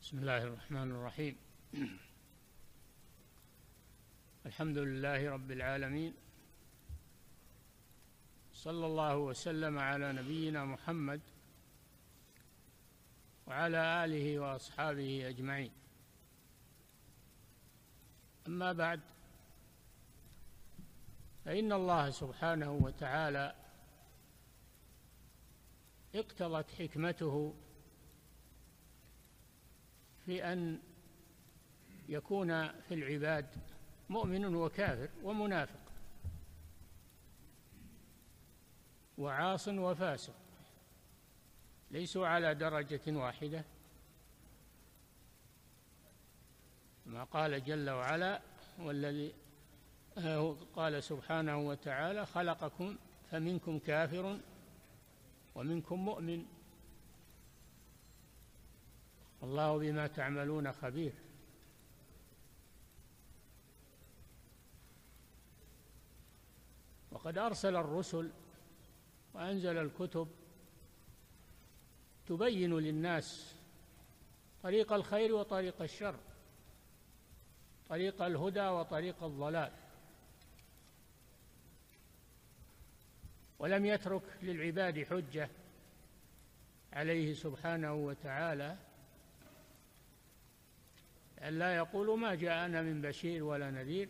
بسم الله الرحمن الرحيم. الحمد لله رب العالمين، صلى الله وسلم على نبينا محمد وعلى آله وأصحابه أجمعين. أما بعد، فإن الله سبحانه وتعالى اقتضت حكمته في أن يكون في العباد مؤمن وكافر ومنافق وعاص وفاسق، ليسوا على درجة واحدة، ما قال جل وعلا: والذي قال سبحانه وتعالى: خلقكم فمنكم كافر ومنكم مؤمن، الله بما تعملون خبير. وقد أرسل الرسل وأنزل الكتب تبين للناس طريق الخير وطريق الشر، طريق الهدى وطريق الضلال، ولم يترك للعباد حجة عليه سبحانه وتعالى أن لا يقولوا ما جاءنا من بشير ولا نذير،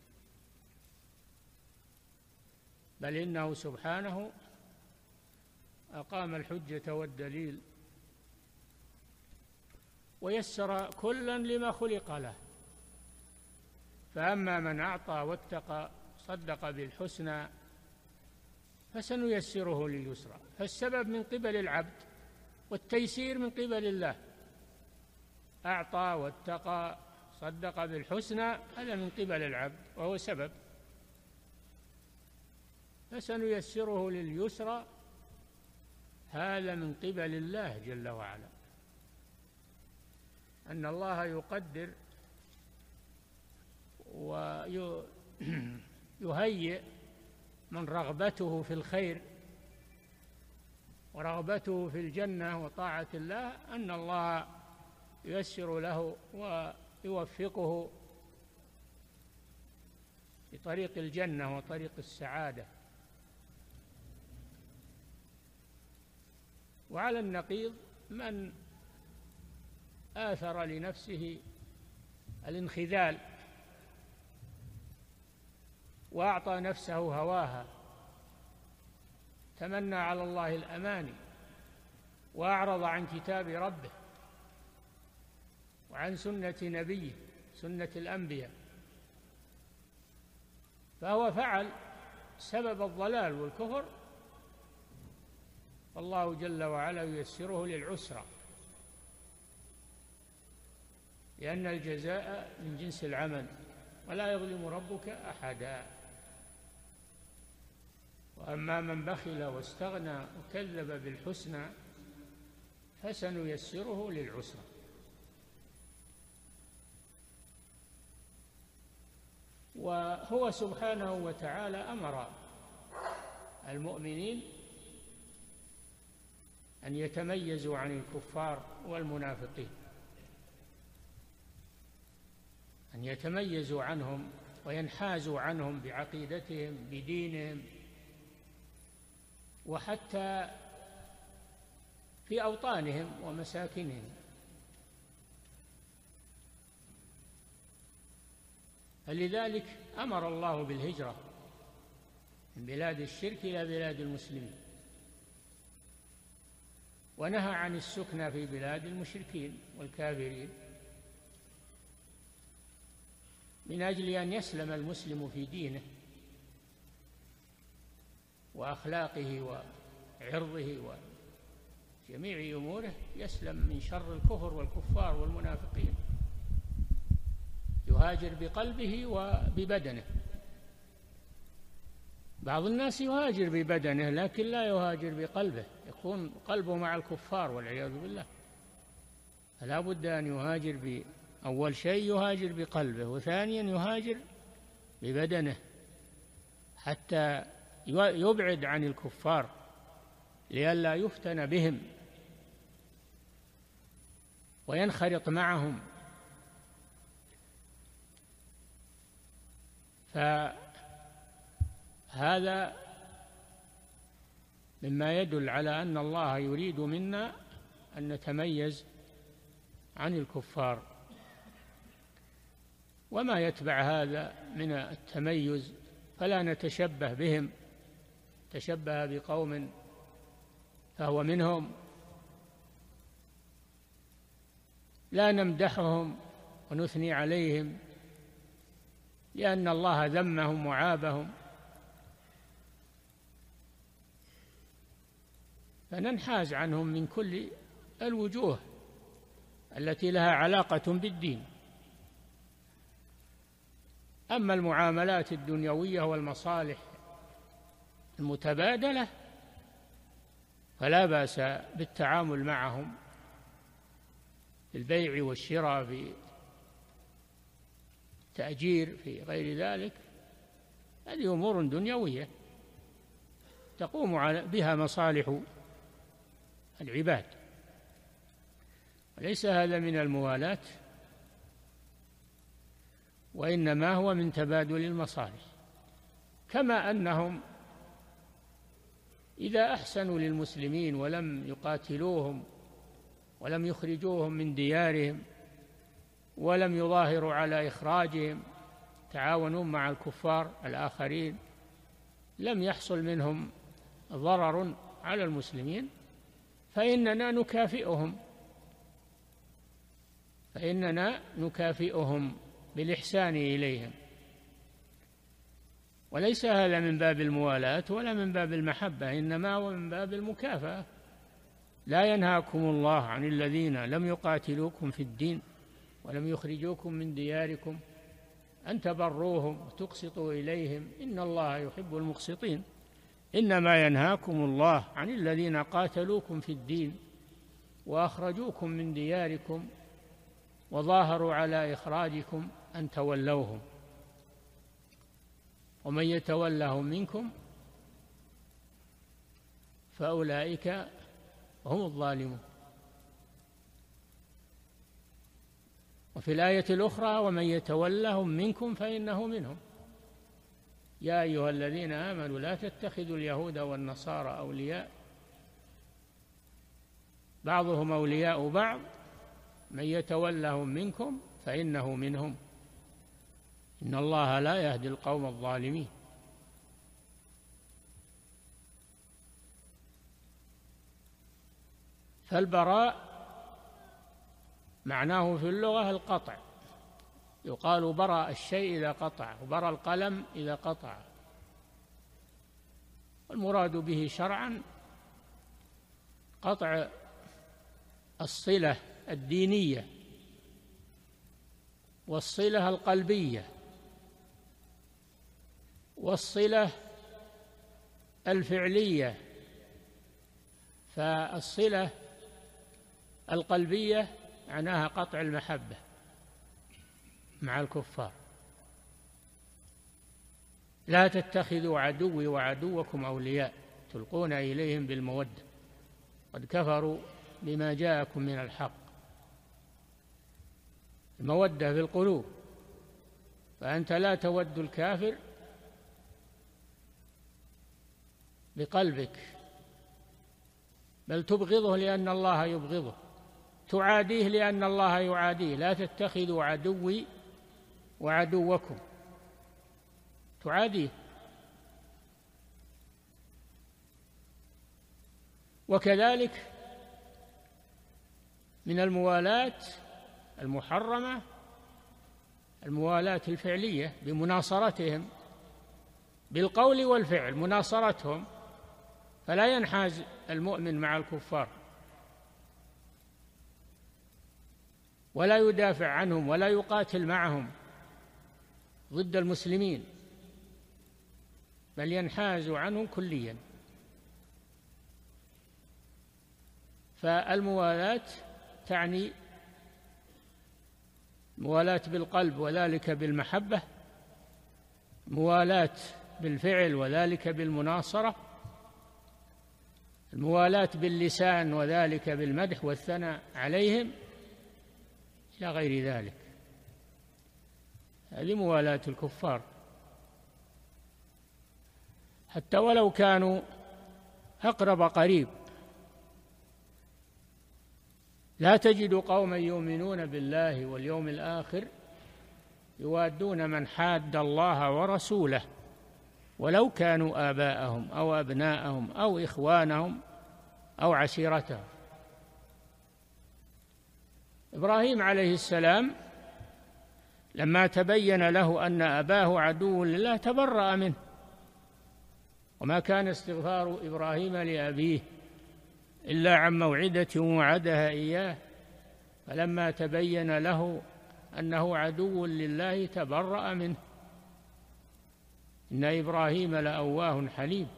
بل إنه سبحانه أقام الحجة والدليل ويسر كلا لما خلق له. فأما من أعطى واتقى صدق بالحسنى فسنيسره لليسرى، فالسبب من قبل العبد والتيسير من قبل الله. أعطى واتقى صدق بالحسنى، هذا من قبل العبد وهو سبب، فسنيسره لليسرى، هذا من قبل الله جل وعلا. أن الله يقدر ويهيئ من رغبته في الخير ورغبته في الجنة وطاعة الله، أن الله ييسر له ويوفقه لطريق الجنة وطريق السعادة. وعلى النقيض من آثر لنفسه الانخذال وأعطى نفسه هواها، تمنى على الله الأماني وأعرض عن كتاب ربه وعن سنة نبيه، سنة الأنبياء، فهو فعل سبب الضلال والكفر، والله جل وعلا ييسره للعسرى، لأن الجزاء من جنس العمل ولا يظلم ربك أحدا. وأما من بخل واستغنى وكذب بالحسنى فسنيسره للعسرى. وهو سبحانه وتعالى أمر المؤمنين أن يتميزوا عن الكفار والمنافقين، أن يتميزوا عنهم وينحازوا عنهم بعقيدتهم بدينهم، وحتى في أوطانهم ومساكنهم. فلذلك أمر الله بالهجرة من بلاد الشرك إلى بلاد المسلمين، ونهى عن السكنى في بلاد المشركين والكافرين، من أجل أن يسلم المسلم في دينه وأخلاقه وعرضه وجميع أموره، يسلم من شر الكفر والكفار والمنافقين، يهاجر بقلبه وببدنه. بعض الناس يهاجر ببدنه لكن لا يهاجر بقلبه، يكون قلبه مع الكفار والعياذ بالله. فلا بد أن يهاجر أول شيء يهاجر بقلبه، وثانيا يهاجر ببدنه حتى يبعد عن الكفار لئلا يفتن بهم. وينخرط معهم. فهذا مما يدل على أن الله يريد منا أن نتميز عن الكفار. وما يتبع هذا من التميز فلا نتشبه بهم، تشبه بقوم فهو منهم، لا نمدحهم ونثني عليهم لأن الله ذمهم وعابهم، فننحاز عنهم من كل الوجوه التي لها علاقة بالدين. أما المعاملات الدنيوية والمصالح المتبادلة فلا بأس بالتعامل معهم في البيع والشراء، في التأجير، في غير ذلك. هذه أمور دنيوية تقوم بها مصالح العباد، وليس هذا من الموالاة، وإنما هو من تبادل المصالح. كما أنهم إذا أحسنوا للمسلمين ولم يقاتلوهم ولم يخرجوهم من ديارهم ولم يظاهروا على إخراجهم، تعاونوا مع الكفار الآخرين، لم يحصل منهم ضرر على المسلمين، فإننا نكافئهم بالإحسان إليهم. وليس هذا من باب الموالاة ولا من باب المحبة، إنما هو من باب المكافأة. لا ينهاكم الله عن الذين لم يقاتلوكم في الدين ولم يخرجوكم من دياركم أن تبروهم وتقسطوا إليهم إن الله يحب المقسطين. إنما ينهاكم الله عن الذين قاتلوكم في الدين وأخرجوكم من دياركم وظاهروا على إخراجكم أن تولوهم، ومن يتولهم منكم فأولئك هم الظالمون. وفي الآية الأخرى ومن يتولهم منكم فإنه منهم. يا أيها الذين آمنوا لا تتخذوا اليهود والنصارى أولياء بعضهم أولياء بعض من يتولهم منكم فإنه منهم إن الله لا يهدي القوم الظالمين. فالبراء معناه في اللغة القطع، يقال برأ الشيء إذا قطع، وبرأ القلم إذا قطع. والمراد به شرعا قطع الصلة الدينية والصلة القلبية والصلة الفعلية. فالصلة القلبية معناها قطع المحبة مع الكفار. لا تتخذوا عدوي وعدوكم أولياء تلقون إليهم بالمودة قد كفروا بما جاءكم من الحق. المودة في القلوب، فأنت لا تود الكافر بقلبك بل تبغضه لأن الله يبغضه، تعاديه لأن الله يعاديه. لا تتخذوا عدوي وعدوكم، تعاديه. وكذلك من الموالاة المحرمة الموالاة الفعلية بمناصرتهم بالقول والفعل، مناصرتهم، فلا ينحاز المؤمن مع الكفار ولا يدافع عنهم ولا يقاتل معهم ضد المسلمين، بل ينحاز عنهم كليا. فالموالاة تعني موالاة بالقلب وذلك بالمحبة، موالاة بالفعل وذلك بالمناصرة، الموالاة باللسان وذلك بالمدح والثناء عليهم، إلى غير ذلك. هذه موالاة الكفار، حتى ولو كانوا أقرب قريب. لا تجد قوما يؤمنون بالله واليوم الآخر يوادون من حاد الله ورسوله ولو كانوا آباءهم أو أبناءهم أو إخوانهم أو عشيرتهم. إبراهيم عليه السلام لما تبين له أن أباه عدو لله تبرأ منه، وما كان استغفار إبراهيم لأبيه إلا عن موعدة وعدها إياه، فلما تبين له أنه عدو لله تبرأ منه. إن إبراهيم لأواه حليم.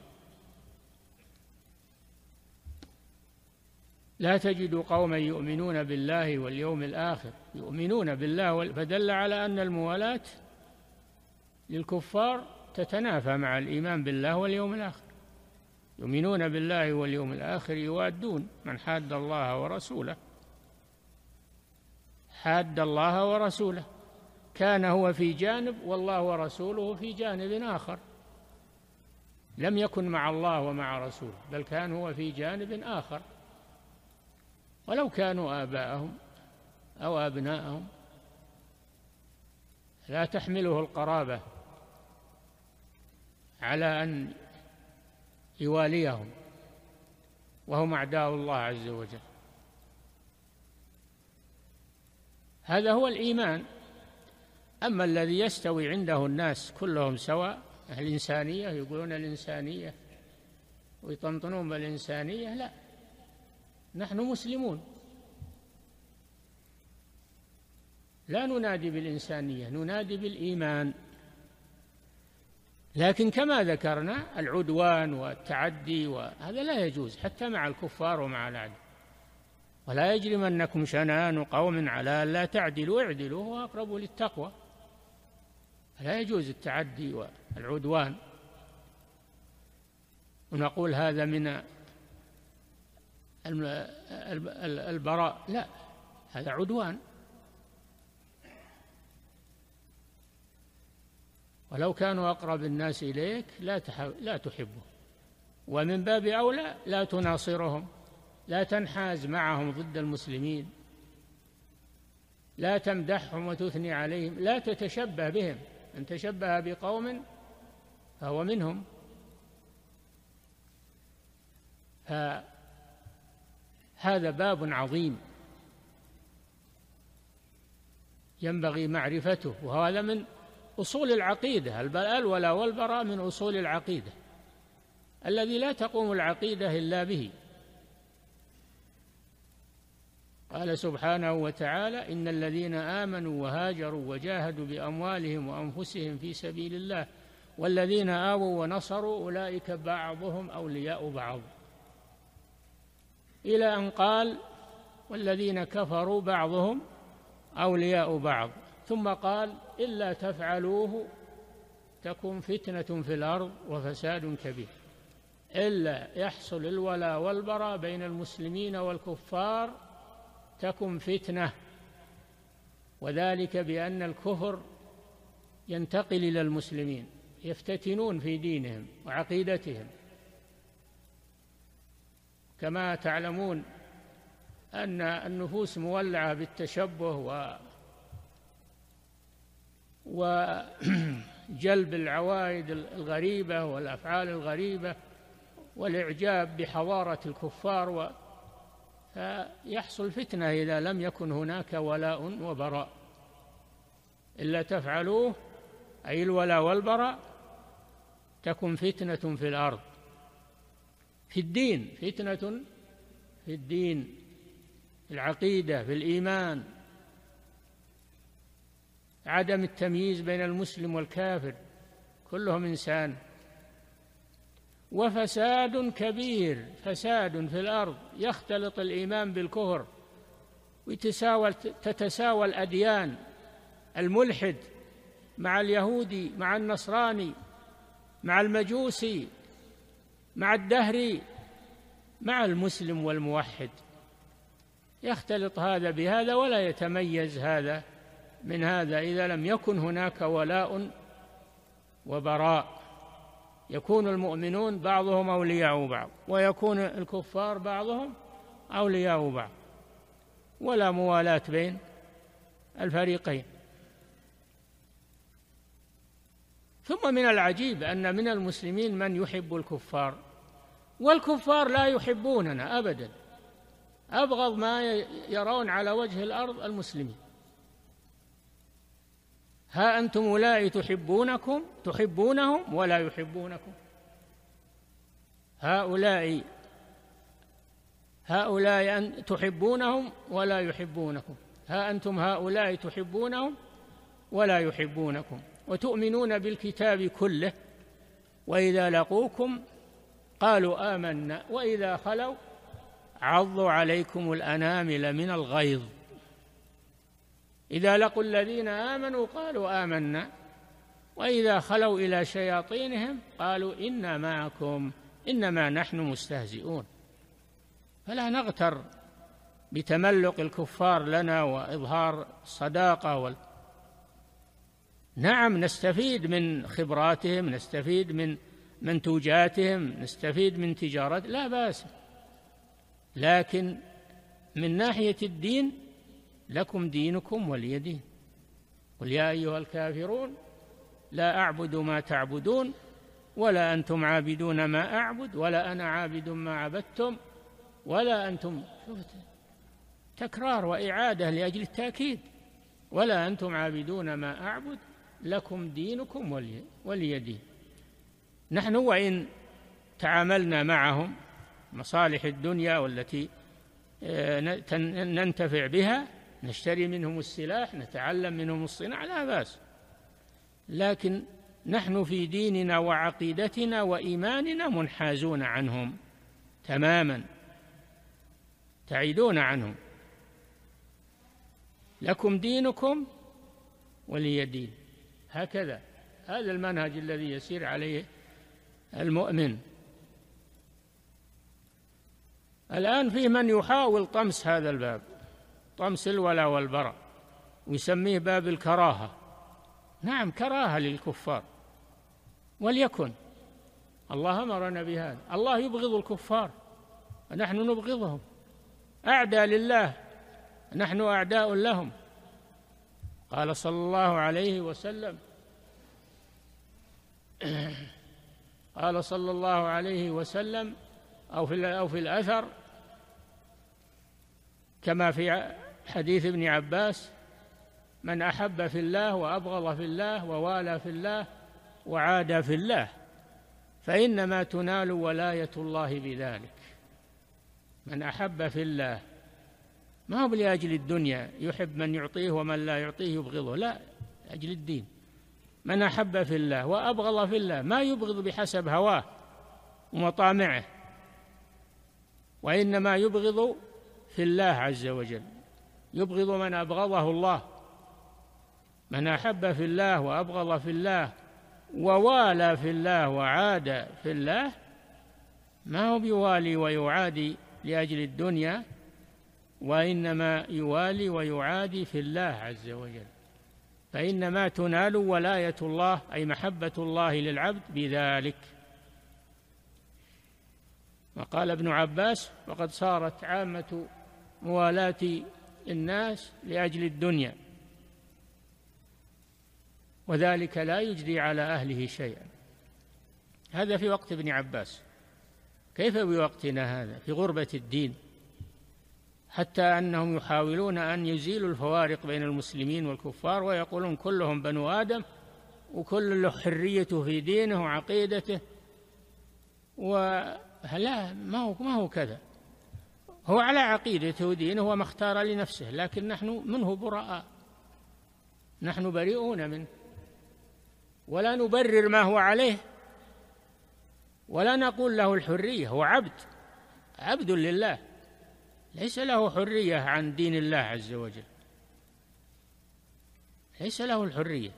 لا تجد قوما يؤمنون بالله واليوم الآخر، يؤمنون بالله، فدل على أن الموالاة للكفار تتنافى مع الإيمان بالله واليوم الآخر. يؤمنون بالله واليوم الآخر يوادون من حاد الله ورسوله. حاد الله ورسوله، كان هو في جانب والله ورسوله في جانب آخر، لم يكن مع الله ومع رسوله، بل كان هو في جانب آخر، ولو كانوا آباءهم أو أبناءهم. لا تحمله القرابة على أن يواليهم وهم أعداء الله عز وجل. هذا هو الإيمان. أما الذي يستوي عنده الناس كلهم سواء، الإنسانية، يقولون الإنسانية ويطنطنون بالإنسانية، لا، نحن مسلمون، لا ننادي بالإنسانية، ننادي بالإيمان. لكن كما ذكرنا العدوان والتعدي وهذا لا يجوز حتى مع الكفار ومع الأعداء. ولا يجرمنكم شنآن قوم على ألا تعدلوا اعدلوا هو أقرب للتقوى. لا يجوز التعدي والعدوان ونقول هذا من البراء، لا، هذا عدوان. ولو كانوا أقرب الناس إليك لا تحبه، ومن باب أولى لا تناصرهم، لا تنحاز معهم ضد المسلمين، لا تمدحهم وتثني عليهم، لا تتشبه بهم. من تشبه بقوم فهو منهم. فهذا باب عظيم ينبغي معرفته، وهذا من أصول العقيدة. الولاء والبراء من أصول العقيدة الذي لا تقوم العقيدة إلا به. قال سبحانه وتعالى: إن الذين آمنوا وهاجروا وجاهدوا بأموالهم وأنفسهم في سبيل الله والذين آووا ونصروا أولئك بعضهم أولياء بعض، إلى أن قال: والذين كفروا بعضهم أولياء بعض، ثم قال: إلا تفعلوه تكن فتنة في الأرض وفساد كبير. إلا يحصل الولاء والبراء بين المسلمين والكفار تكن فتنة، وذلك بأن الكفر ينتقل إلى المسلمين، يفتتنون في دينهم وعقيدتهم. كما تعلمون أن النفوس مولعة بالتشبه وجلب العوائد الغريبة والأفعال الغريبة والإعجاب بحضارة الكفار، فيحصل فتنة إذا لم يكن هناك ولاء وبراء. إلا تفعلوه أي الولاء والبراء تكن فتنة في الأرض، في الدين، فتنة في الدين، في العقيدة، في الإيمان، عدم التمييز بين المسلم والكافر، كلهم إنسان. وفساد كبير، فساد في الأرض، يختلط الإيمان بالكفر وتتساوى الأديان، الملحد مع اليهودي مع النصراني مع المجوسي مع الدهري مع المسلم والموحد. يختلط هذا بهذا ولا يتميز هذا من هذا إذا لم يكن هناك ولاء وبراء. يكون المؤمنون بعضهم أولياء بعض، ويكون الكفار بعضهم أولياء بعض، ولا موالاة بين الفريقين. ثم من العجيب أن من المسلمين من يحب الكفار، والكفار لا يحبوننا أبدا، أبغض ما يرون على وجه الأرض المسلمين. ها أنتم أولئك تحبونهم ولا يحبونكم. هؤلاء تحبونهم ولا يحبونكم، ها أنتم هؤلاء تحبونهم ولا يحبونكم، وتؤمنون بالكتاب كله، وإذا لقوكم قالوا آمنا وإذا خلوا عضوا عليكم الأنامل من الغيظ. إذا لقوا الذين آمنوا قالوا آمنا وإذا خلوا إلى شياطينهم قالوا إنا معكم إنما نحن مستهزئون. فلا نغتر بتملق الكفار لنا وإظهار الصداقة نعم نستفيد من خبراتهم، نستفيد من منتوجاتهم، نستفيد من تجارات، لا بأس، لكن من ناحية الدين لكم دينكم ولي دين. قل يا أيها الكافرون لا أعبد ما تعبدون ولا أنتم عابدون ما أعبد ولا أنا عابد ما عبدتم ولا أنتم، تكرار وإعادة لأجل التأكيد، ولا أنتم عابدون ما أعبد لكم دينكم ولي دين. نحن وإن تعاملنا معهم مصالح الدنيا والتي ننتفع بها، نشتري منهم السلاح، نتعلم منهم الصناعة، لا بأس، لكن نحن في ديننا وعقيدتنا وإيماننا منحازون عنهم تماما، تعيدون عنهم. لكم دينكم ولي دين. هكذا هذا المنهج الذي يسير عليه المؤمن. الآن فيه من يحاول طمس هذا الباب، طمس الولاء والبراء، ويسميه باب الكراهة. نعم كراهة للكفار، وليكن، الله أمرنا بهذا. الله يبغض الكفار ونحن نبغضهم، أعداء لله نحن أعداء لهم. قال صلى الله عليه وسلم أو في الأثر كما في حديث ابن عباس: من أحب في الله وأبغض في الله ووالى في الله وعادى في الله فإنما تنال ولاية الله بذلك. من أحب في الله، ما هو لأجل الدنيا يحب من يعطيه ومن لا يعطيه يبغضه، لا، لأجل الدين. من أحب في الله وأبغض في الله، ما يبغض بحسب هواه ومطامعه، وإنما يبغض في الله عز وجل، يبغض من أبغضه الله. من أحب في الله وأبغض في الله ووالى في الله وعاد في الله، ما هو بيوالي ويعادي لأجل الدنيا، وإنما يوالي ويعادي في الله عز وجل. فإنما تنال ولاية الله أي محبة الله للعبد بذلك. وقال ابن عباس: وقد صارت عامة موالاة الناس لأجل الدنيا، وذلك لا يجدي على أهله شيئا. هذا في وقت ابن عباس، كيف بوقتنا هذا في غربة الدين؟ حتى أنهم يحاولون أن يزيلوا الفوارق بين المسلمين والكفار، ويقولون كلهم بنو آدم وكل له حريته في دينه وعقيدته. ولا ما هو كذا، هو على عقيدته ودينه وما اختار لنفسه، لكن نحن منه براء، نحن بريئون منه، ولا نبرر ما هو عليه، ولا نقول له الحرية. هو عبد لله، ليس له حرية عن دين الله عز وجل، ليس له الحرية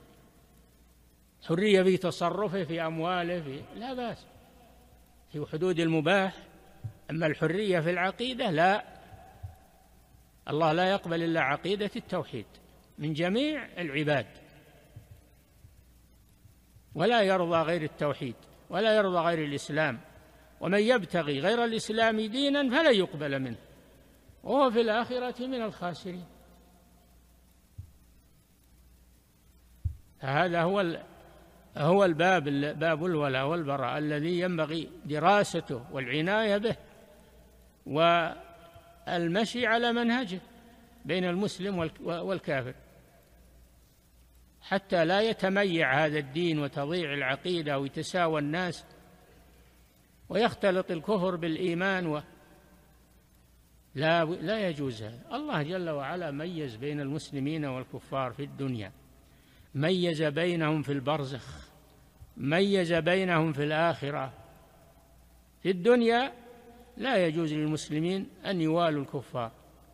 في تصرفه في أمواله، لا بأس في حدود المباح. أما الحرية في العقيدة لا، الله لا يقبل إلا عقيدة التوحيد من جميع العباد، ولا يرضى غير التوحيد ولا يرضى غير الإسلام، ومن يبتغي غير الإسلام دينا فلن يقبل منه وهو في الآخرة من الخاسرين. فهذا هو الباب الولاء والبراء الذي ينبغي دراسته والعناية به والمشي على منهجه بين المسلم والكافر، حتى لا يتميع هذا الدين وتضيع العقيدة ويتساوى الناس ويختلط الكفر بالإيمان لا يجوز هذا. الله جل وعلا ميز بين المسلمين والكفار في الدنيا، ميز بينهم في البرزخ، ميز بينهم في الآخرة. في الدنيا لا يجوز للمسلمين أن يوالوا الكفار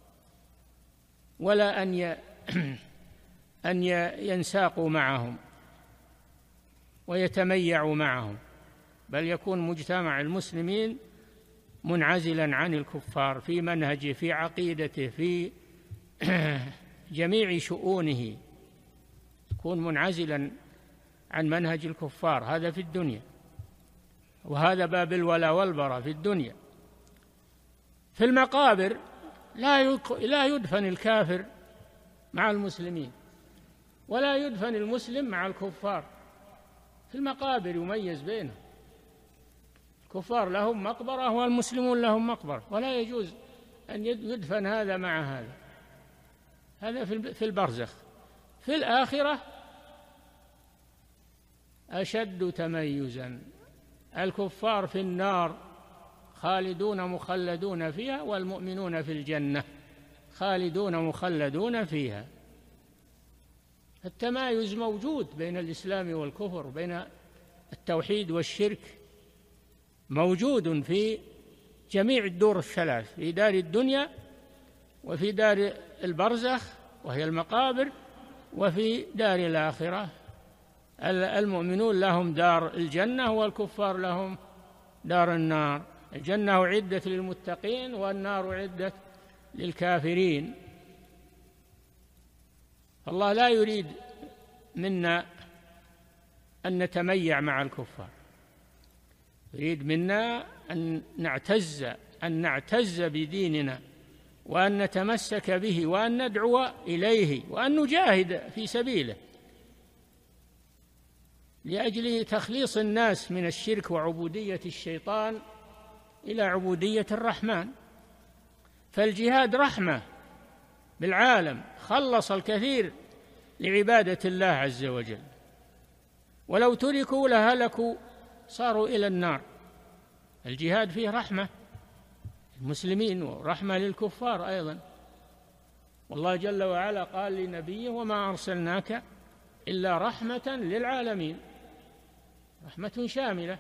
ولا أن ينساقوا معهم ويتميعوا معهم، بل يكون مجتمع المسلمين منعزلا عن الكفار في منهجه، في عقيدته، في جميع شؤونه، يكون منعزلا عن منهج الكفار. هذا في الدنيا، وهذا باب الولاء والبراء في الدنيا. في المقابر لا يدفن الكافر مع المسلمين ولا يدفن المسلم مع الكفار. في المقابر يميز بينهم، الكفار لهم مقبرة والمسلمون لهم مقبرة، ولا يجوز أن يدفن هذا مع هذا. هذا في البرزخ. في الآخرة أشد تميزا، الكفار في النار خالدون مخلدون فيها، والمؤمنون في الجنة خالدون مخلدون فيها. التمايز موجود بين الإسلام والكفر، بين التوحيد والشرك، موجود في جميع الدور الثلاث، في دار الدنيا وفي دار البرزخ وهي المقابر وفي دار الآخرة. المؤمنون لهم دار الجنة والكفار لهم دار النار. الجنة أعدت للمتقين والنار أعدت للكافرين. الله لا يريد منا أن نتميع مع الكفار، يريد منا أن نعتز بديننا وأن نتمسك به وأن ندعو إليه وأن نجاهد في سبيله لأجل تخليص الناس من الشرك وعبودية الشيطان إلى عبودية الرحمن. فالجهاد رحمة بالعالم، خلص الكثير لعبادة الله عز وجل، ولو تركوا لهلكوا صاروا إلى النار. الجهاد فيه رحمة المسلمين ورحمة للكفار أيضا. والله جل وعلا قال لنبيه: وما أرسلناك إلا رحمة للعالمين، رحمة شاملة.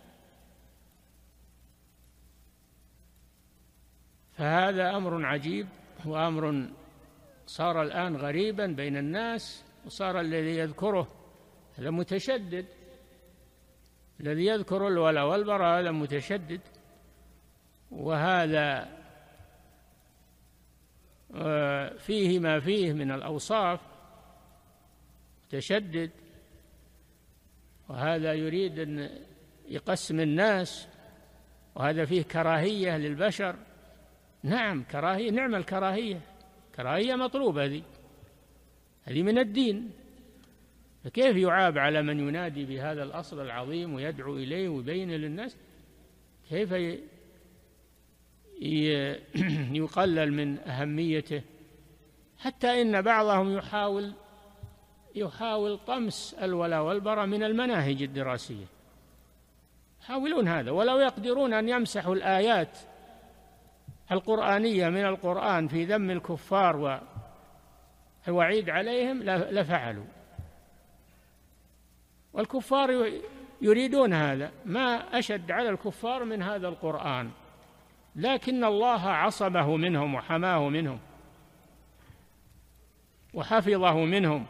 فهذا أمر عجيب، وأمر صار الآن غريبا بين الناس، وصار الذي يذكره هذا متشدد، الذي يذكر الولاء والبراء هذا متشدد، وهذا فيه ما فيه من الأوصاف، متشدد، وهذا يريد أن يقسم الناس، وهذا فيه كراهية للبشر. نعم كراهية، نعم الكراهية، كراهية مطلوبة، هذه من الدين. فكيف يعاب على من ينادي بهذا الأصل العظيم ويدعو إليه ويبين للناس؟ كيف يقلل من أهميته؟ حتى إن بعضهم يحاول طمس الولاء والبراء من المناهج الدراسية، يحاولون هذا، ولو يقدرون أن يمسحوا الآيات القرآنية من القرآن في ذم الكفار والوعيد عليهم لفعلوا. والكفار يريدون هذا، ما أشد على الكفار من هذا القرآن، لكن الله عصمه منهم وحماه منهم وحفظه منهم،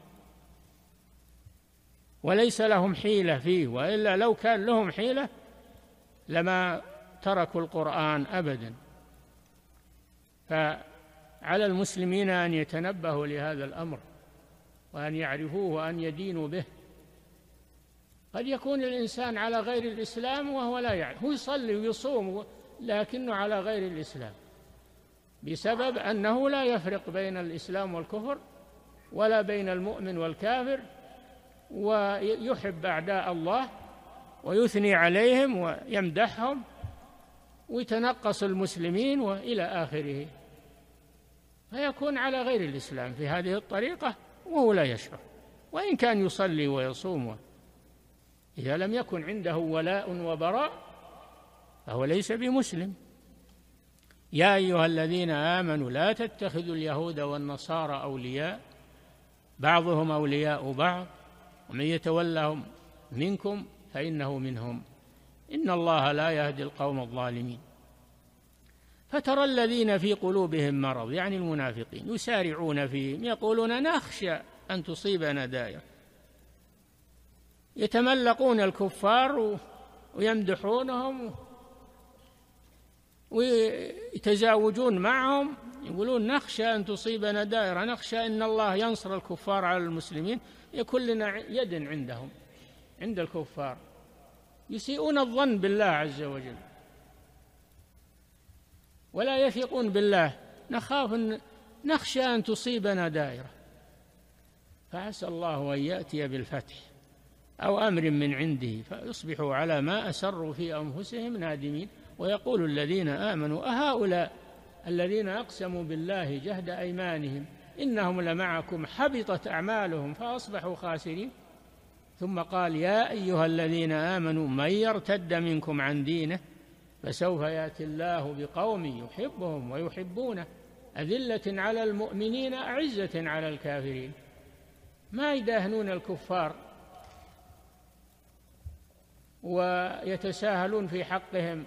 وليس لهم حيلة فيه، وإلا لو كان لهم حيلة لما تركوا القرآن أبدا. على المسلمين أن يتنبهوا لهذا الأمر وأن يعرفوه وأن يدينوا به. قد يكون الإنسان على غير الإسلام وهو لا يعرف، هو يصلي ويصوم لكنه على غير الإسلام، بسبب أنه لا يفرق بين الإسلام والكفر ولا بين المؤمن والكافر، ويحب أعداء الله ويثني عليهم ويمدحهم ويتنقص المسلمين وإلى آخره، فيكون على غير الإسلام في هذه الطريقة وهو لا يشعر، وإن كان يصلي ويصوم، إذا لم يكن عنده ولاء وبراء فهو ليس بمسلم. يا أيها الذين آمنوا لا تتخذوا اليهود والنصارى أولياء بعضهم أولياء بعض ومن يتولهم منكم فإنه منهم إن الله لا يهدي القوم الظالمين. فترى الذين في قلوبهم مرض، يعني المنافقين، يسارعون فيهم يقولون نخشى أن تصيبنا دائرة، يتملقون الكفار ويمدحونهم ويتزاوجون معهم، يقولون نخشى أن تصيبنا دائرة، نخشى أن الله ينصر الكفار على المسلمين، يكون لنا يد عندهم عند الكفار، يسيئون الظن بالله عز وجل ولا يثقون بالله، نخشى أن تصيبنا دائرة. فعسى الله أن يأتي بالفتح أو أمر من عنده فيصبحوا على ما أسروا في أنفسهم نادمين، ويقول الذين آمنوا أهؤلاء الذين أقسموا بالله جهد أيمانهم إنهم لمعكم حبطت أعمالهم فأصبحوا خاسرين. ثم قال يا أيها الذين آمنوا من يرتد منكم عن دينه فسوف يأتي الله بقوم يحبهم ويحبونه أذلة على المؤمنين أعزة على الكافرين. ما يداهنون الكفار ويتساهلون في حقهم،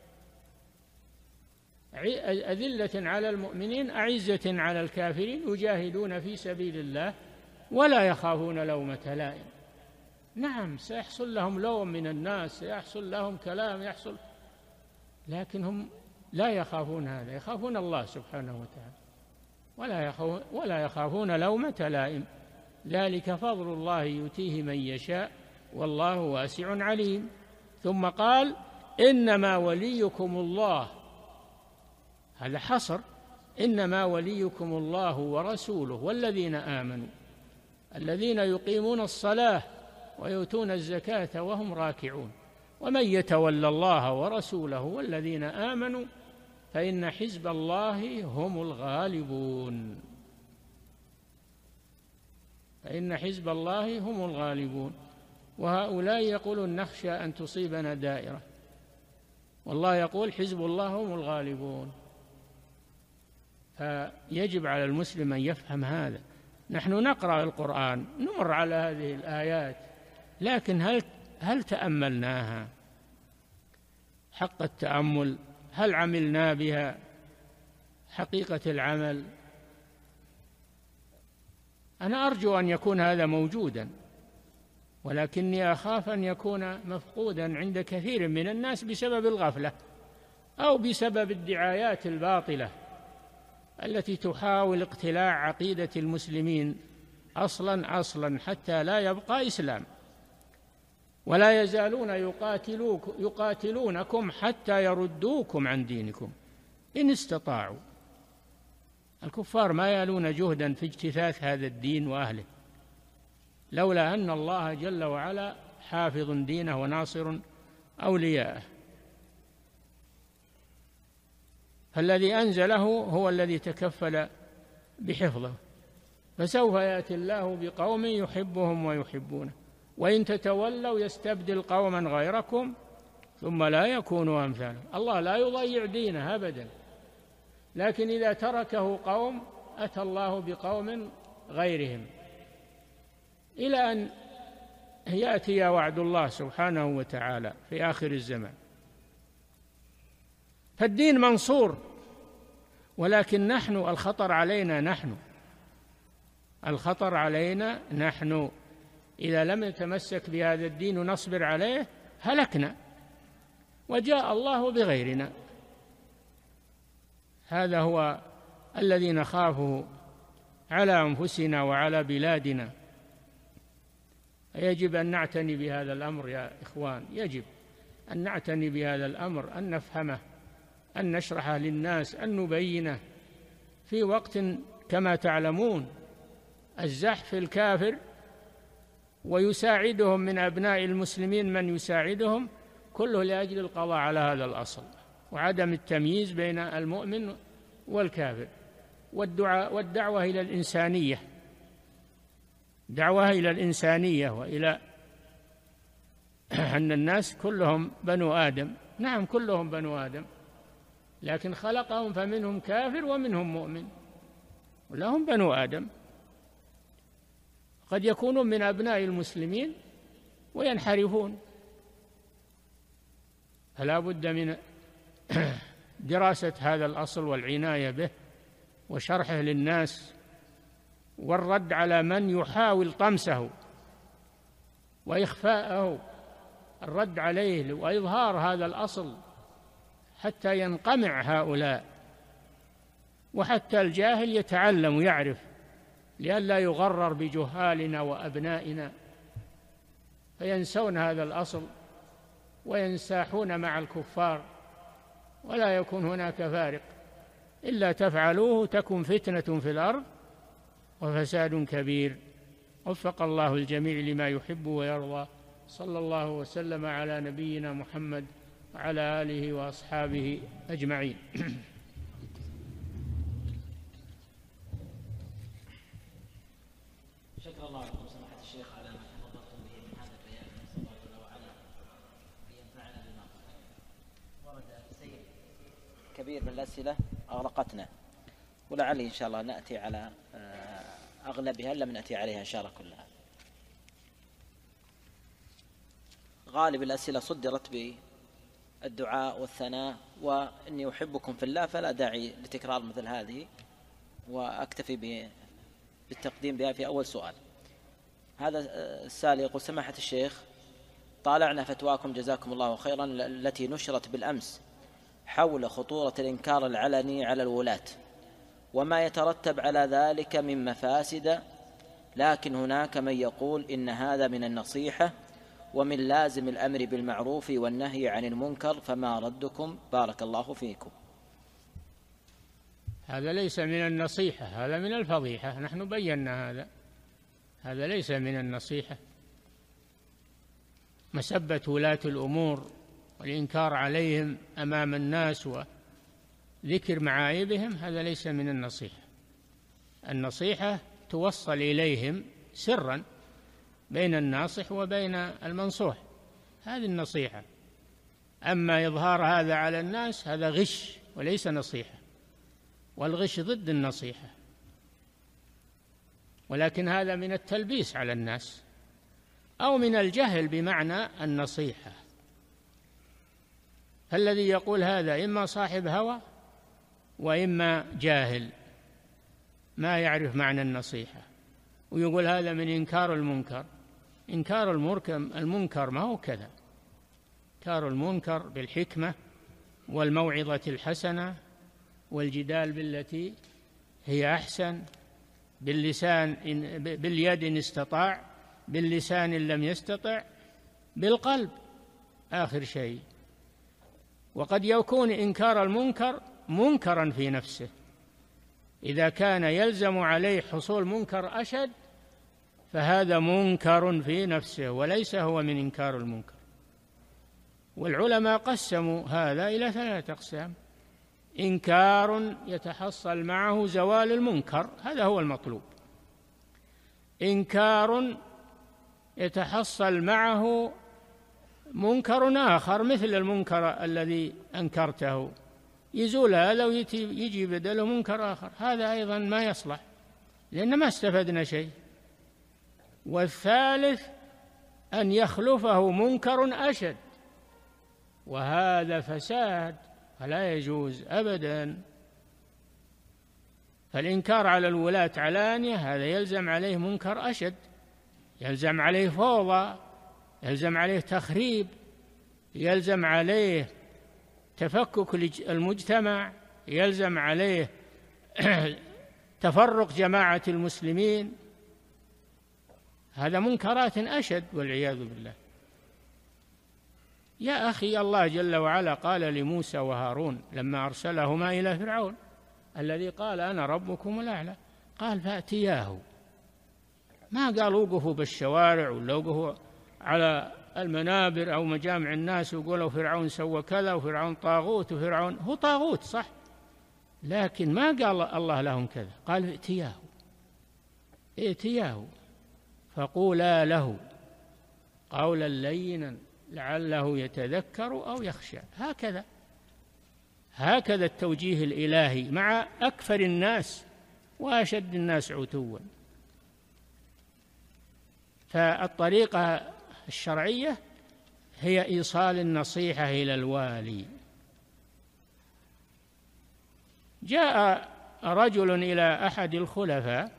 أذلة على المؤمنين أعزة على الكافرين، يجاهدون في سبيل الله ولا يخافون لومة لائم. نعم سيحصل لهم لوم من الناس، سيحصل لهم كلام يحصل، لكن هم لا يخافون هذا، يخافون الله سبحانه وتعالى ولا يخافون لومة لائم. ذلك فضل الله يؤتيه من يشاء والله واسع عليم. ثم قال إنما وليكم الله، هذا حصر، إنما وليكم الله ورسوله والذين آمنوا الذين يقيمون الصلاة ويؤتون الزكاة وهم راكعون ومن يتولى الله ورسوله والذين آمنوا فإن حزب الله هم الغالبون. فإن حزب الله هم الغالبون. وهؤلاء يقولون نخشى أن تصيبنا دائرة، والله يقول حزب الله هم الغالبون. فيجب على المسلم أن يفهم هذا. نحن نقرأ القرآن نمر على هذه الآيات، لكن هل تأملناها حق التأمل؟ هل عملنا بها حقيقة العمل؟ أنا أرجو أن يكون هذا موجودا، ولكني أخاف أن يكون مفقودا عند كثير من الناس بسبب الغفلة أو بسبب الدعايات الباطلة التي تحاول اقتلاع عقيدة المسلمين أصلا حتى لا يبقى إسلام، ولا يزالون يقاتلونكم حتى يردوكم عن دينكم إن استطاعوا. الكفار ما يالون جهدا في اجتثاث هذا الدين وأهله، لولا أن الله جل وعلا حافظ دينه وناصر أولياءه. فالذي أنزله هو الذي تكفل بحفظه. فسوف يأتي الله بقوم يحبهم ويحبونه وإن تتولوا يستبدل قوما غيركم ثم لا يكونوا أمثالهم. الله لا يضيع دينه أبدا، لكن إذا تركه قوم أتى الله بقوم غيرهم إلى أن يأتي وعد الله سبحانه وتعالى في آخر الزمان. فالدين منصور، ولكن نحن الخطر علينا نحن إذا لم نتمسك بهذا الدين ونصبر عليه هلكنا وجاء الله بغيرنا. هذا هو الذي نخافه على أنفسنا وعلى بلادنا. يجب أن نعتني بهذا الأمر يا إخوان، يجب أن نعتني بهذا الأمر، أن نفهمه، أن نشرحه للناس، أن نبينه في وقت كما تعلمون الزحف الكافر، ويساعدهم من أبناء المسلمين من يساعدهم، كله لأجل القضاء على هذا الأصل وعدم التمييز بين المؤمن والكافر، والدعوة إلى الإنسانية، دعوة إلى الإنسانية وإلى أن الناس كلهم بنو آدم. نعم كلهم بنو آدم، لكن خلقهم فمنهم كافر ومنهم مؤمن، ولهم بنو آدم، قد يكونون من أبناء المسلمين وينحرفون، فلا بد من دراسة هذا الأصل والعناية به وشرحه للناس، والرد على من يحاول طمسه وإخفاءه، الرد عليه وإظهار هذا الأصل حتى ينقمع هؤلاء، وحتى الجاهل يتعلم ويعرف، لئلا يغرر بجهالنا وأبنائنا فينسون هذا الأصل وينساحون مع الكفار، ولا يكون هناك فارق. إلا تفعلوه تكن فتنة في الأرض وفساد كبير. وفق الله الجميع لما يحب ويرضى. صلى الله وسلم على نبينا محمد وعلى آله وأصحابه أجمعين. شكر الله لكم سماحة الشيخ على ما تفضلتم به من هذا البيان، نسأل الله جل وعلا أن ينفعنا بما قلنا. ورد سيد كبير من الأسئلة أغرقتنا، ولعلي إن شاء الله نأتي على أغلبها لم نأتي عليها إن شاء الله كلها. غالب الأسئلة صدرت بالدعاء والثناء، وإني أحبكم في الله، فلا داعي لتكرار مثل هذه، وأكتفي بالتقديم بها في أول سؤال. هذا السائل يقول: سماحة الشيخ، طالعنا فتواكم جزاكم الله خيرا التي نشرت بالأمس حول خطورة الإنكار العلني على الولاة وما يترتب على ذلك من مفاسد، لكن هناك من يقول إن هذا من النصيحة ومن لازم الأمر بالمعروف والنهي عن المنكر، فما ردكم؟ بارك الله فيكم. هذا ليس من النصيحة، هذا من الفضيحة، نحن بينا هذا ليس من النصيحة. مسبة ولاة الأمور والإنكار عليهم أمام الناس وذكر معايبهم هذا ليس من النصيحة. النصيحة توصل إليهم سرا بين الناصح وبين المنصوح، هذه النصيحة. أما إظهار هذا على الناس هذا غش وليس نصيحة، والغش ضد النصيحة، ولكن هذا من التلبيس على الناس أو من الجهل بمعنى النصيحة. فالذي يقول هذا إما صاحب هوى وإما جاهل ما يعرف معنى النصيحة، ويقول هذا من إنكار المنكر. إنكار المنكر ما هو كذا. إنكار المنكر بالحكمة والموعظة الحسنة والجدال بالتي هي أحسن، باللسان باليد إن استطاع، باللسان إن لم يستطع، بالقلب آخر شيء. وقد يكون إنكار المنكر منكرا في نفسه، إذا كان يلزم عليه حصول منكر أشد فهذا منكر في نفسه وليس هو من إنكار المنكر. والعلماء قسموا هذا إلى 3 أقسام: إنكار يتحصل معه زوال المنكر، هذا هو المطلوب. إنكار يتحصل معه منكر آخر مثل المنكر الذي أنكرته، يزول هذا ويجي بدله منكر آخر، هذا أيضا ما يصلح لأن ما استفدنا شيء. والثالث أن يخلفه منكر أشد، وهذا فساد فلا يجوز أبدا. فالإنكار على الولاة علانية هذا يلزم عليه منكر أشد، يلزم عليه فوضى، يلزم عليه تخريب، يلزم عليه تفكك المجتمع، يلزم عليه تفرق جماعة المسلمين، هذا منكرات أشد والعياذ بالله. يا أخي، الله جل وعلا قال لموسى وهارون لما أرسلهما إلى فرعون الذي قال أنا ربكم الأعلى، قال فأتياه، ما قال وقفوا بالشوارع ولا وقفوا على المنابر أو مجامع الناس وقولوا فرعون سوى كذا وفرعون طاغوت وفرعون هو طاغوت صح، لكن ما قال الله لهم كذا، قال ائتياه فقولا له قولا لينا لعله يتذكر أو يخشى. هكذا التوجيه الإلهي مع أكفر الناس وأشد الناس عتوا. فالطريقة الشرعية هي إيصال النصيحة إلى الوالي. جاء رجل إلى أحد الخلفاء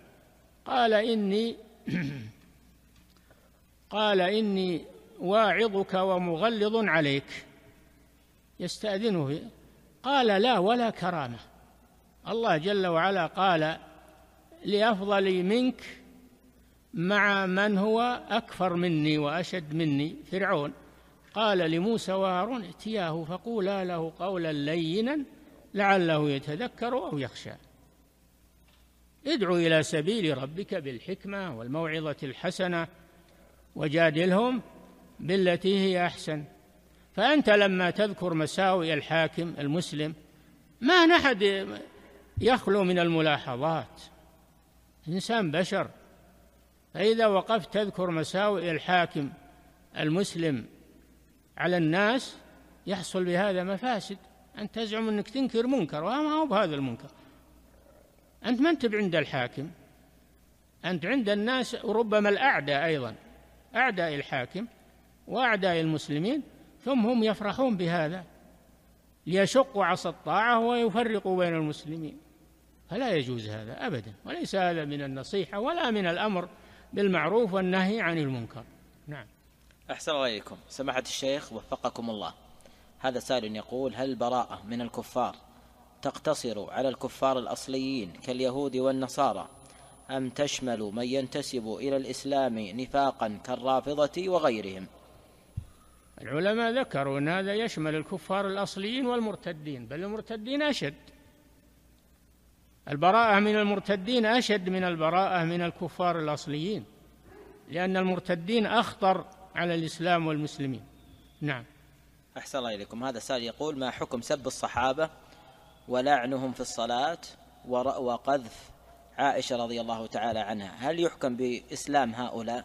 قال إني واعظك ومغلظ عليك، يستأذنه، قال لا ولا كرامة. الله جل وعلا قال لأفضل منك مع من هو أكفر مني وأشد مني فرعون، قال لموسى وهارون ائتياه فقولا له قولا لينا لعله يتذكر أو يخشى. ادعو إلى سبيل ربك بالحكمة والموعظة الحسنة وجادلهم بالتي هي أحسن. فأنت لما تذكر مساوئ الحاكم المسلم ما نحد يخلو من الملاحظات، إنسان بشر، فإذا وقفت تذكر مساوئ الحاكم المسلم على الناس يحصل بهذا مفاسد. أنت تزعم أنك تنكر منكر وما هو بهذا المنكر، أنت ما أنت عند الحاكم، أنت عند الناس، وربما الأعداء أيضا، أعداء الحاكم وأعداء المسلمين، ثم هم يفرحون بهذا ليشقوا عصا الطاعة ويفرقوا بين المسلمين. فلا يجوز هذا أبدا، وليس هذا من النصيحة ولا من الأمر بالمعروف والنهي عن المنكر. نعم. أحسن الله إليكم سماحة الشيخ وفقكم الله. هذا سائل يقول: هل البراءة من الكفار تقتصر على الكفار الأصليين كاليهود والنصارى، أم تشمل من ينتسب إلى الإسلام نفاقا كالرافضة وغيرهم؟ العلماء ذكروا أن هذا يشمل الكفار الأصليين والمرتدين، بل المرتدين أشد. البراءة من المرتدين أشد من البراءة من الكفار الأصليين، لأن المرتدين أخطر على الإسلام والمسلمين. نعم. أحسن الله إليكم. هذا سائل يقول: ما حكم سب الصحابة ولعنهم في الصلاة وقذف عائشة رضي الله تعالى عنها؟ هل يحكم بإسلام هؤلاء؟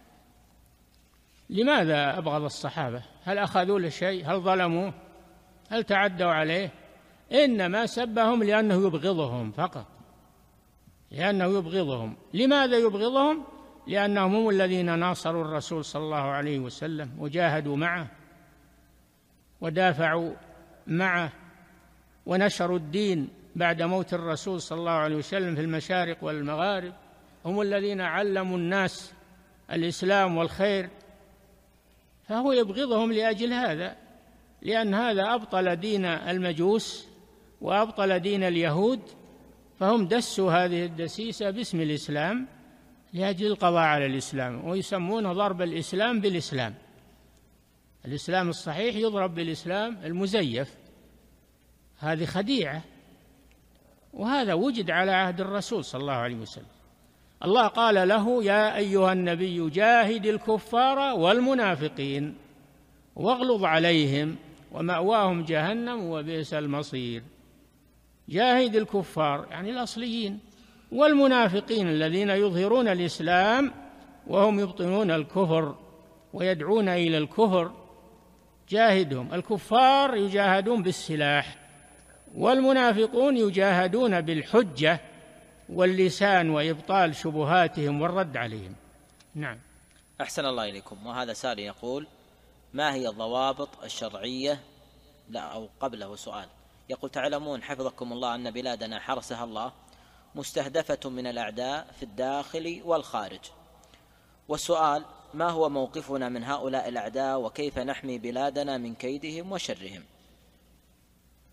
لماذا أبغض الصحابة؟ هل أخذوا له شيء؟ هل ظلموه؟ هل تعدوا عليه؟ إنما سبهم لأنه يبغضهم فقط، لأنه يبغضهم. لماذا يبغضهم؟ لأنهم هم الذين ناصروا الرسول صلى الله عليه وسلم وجاهدوا معه ودافعوا معه ونشروا الدين بعد موت الرسول صلى الله عليه وسلم في المشارق والمغارب، هم الذين علموا الناس الإسلام والخير، فهو يبغضهم لأجل هذا، لأن هذا أبطل دين المجوس وأبطل دين اليهود، فهم دسوا هذه الدسيسة باسم الإسلام لأجل القضاء على الإسلام، ويسمونه ضرب الإسلام بالإسلام. الإسلام الصحيح يضرب بالإسلام المزيف، هذه خديعة، وهذا وجد على عهد الرسول صلى الله عليه وسلم. الله قال له: يا أيها النبي جاهد الكفار والمنافقين واغلظ عليهم ومأواهم جهنم وبئس المصير. جاهد الكفار يعني الأصليين، والمنافقين الذين يظهرون الإسلام وهم يبطنون الكفر ويدعون إلى الكفر، جاهدهم. الكفار يجاهدون بالسلاح، والمنافقون يجاهدون بالحجة واللسان وإبطال شبهاتهم والرد عليهم. نعم. أحسن الله إليكم. وهذا سائل يقول: ما هي الضوابط الشرعية؟ أو قبله سؤال يقول: تعلمون حفظكم الله أن بلادنا حرسها الله مستهدفة من الأعداء في الداخل والخارج، والسؤال: ما هو موقفنا من هؤلاء الأعداء وكيف نحمي بلادنا من كيدهم وشرهم؟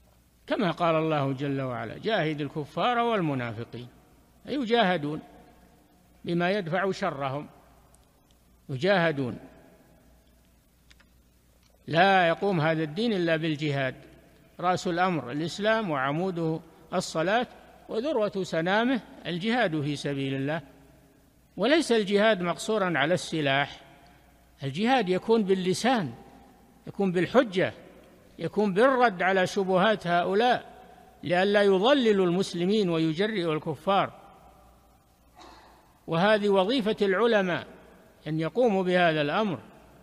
كما قال الله جل وعلا: جاهد الكفار والمنافقين. يجاهدون بما يدفع شرهم، يجاهدون. لا يقوم هذا الدين إلا بالجهاد، رأس الأمر الإسلام وعموده الصلاة، وذروة سنامه الجهاد في سبيل الله. وليس الجهاد مقصورا على السلاح، الجهاد يكون باللسان، يكون بالحجة، يكون بالرد على شبهات هؤلاء لئلا يضللوا المسلمين ويجرئوا الكفار. وهذه وظيفة العلماء أن يقوموا بهذا الأمر.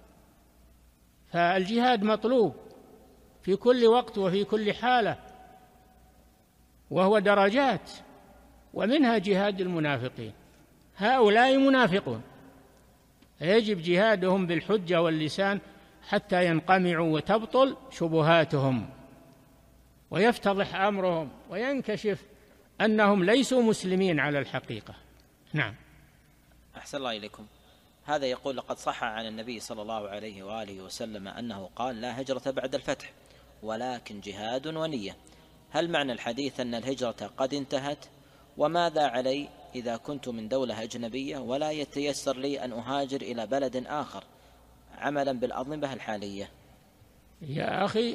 فالجهاد مطلوب في كل وقت وفي كل حالة، وهو درجات، ومنها جهاد المنافقين. هؤلاء منافقون، يجب جهادهم بالحجة واللسان حتى ينقمعوا وتبطل شبهاتهم ويفتضح أمرهم وينكشف أنهم ليسوا مسلمين على الحقيقة. نعم. أحسن الله إليكم. هذا يقول: لقد صح عن النبي صلى الله عليه وآله وسلم أنه قال: لا هجرة بعد الفتح ولكن جهاد ونية. هل معنى الحديث أن الهجرة قد انتهت؟ وماذا علي إذا كنت من دولة أجنبية ولا يتيسر لي أن أهاجر إلى بلد آخر عملا بالأنظمة الحالية؟ يا أخي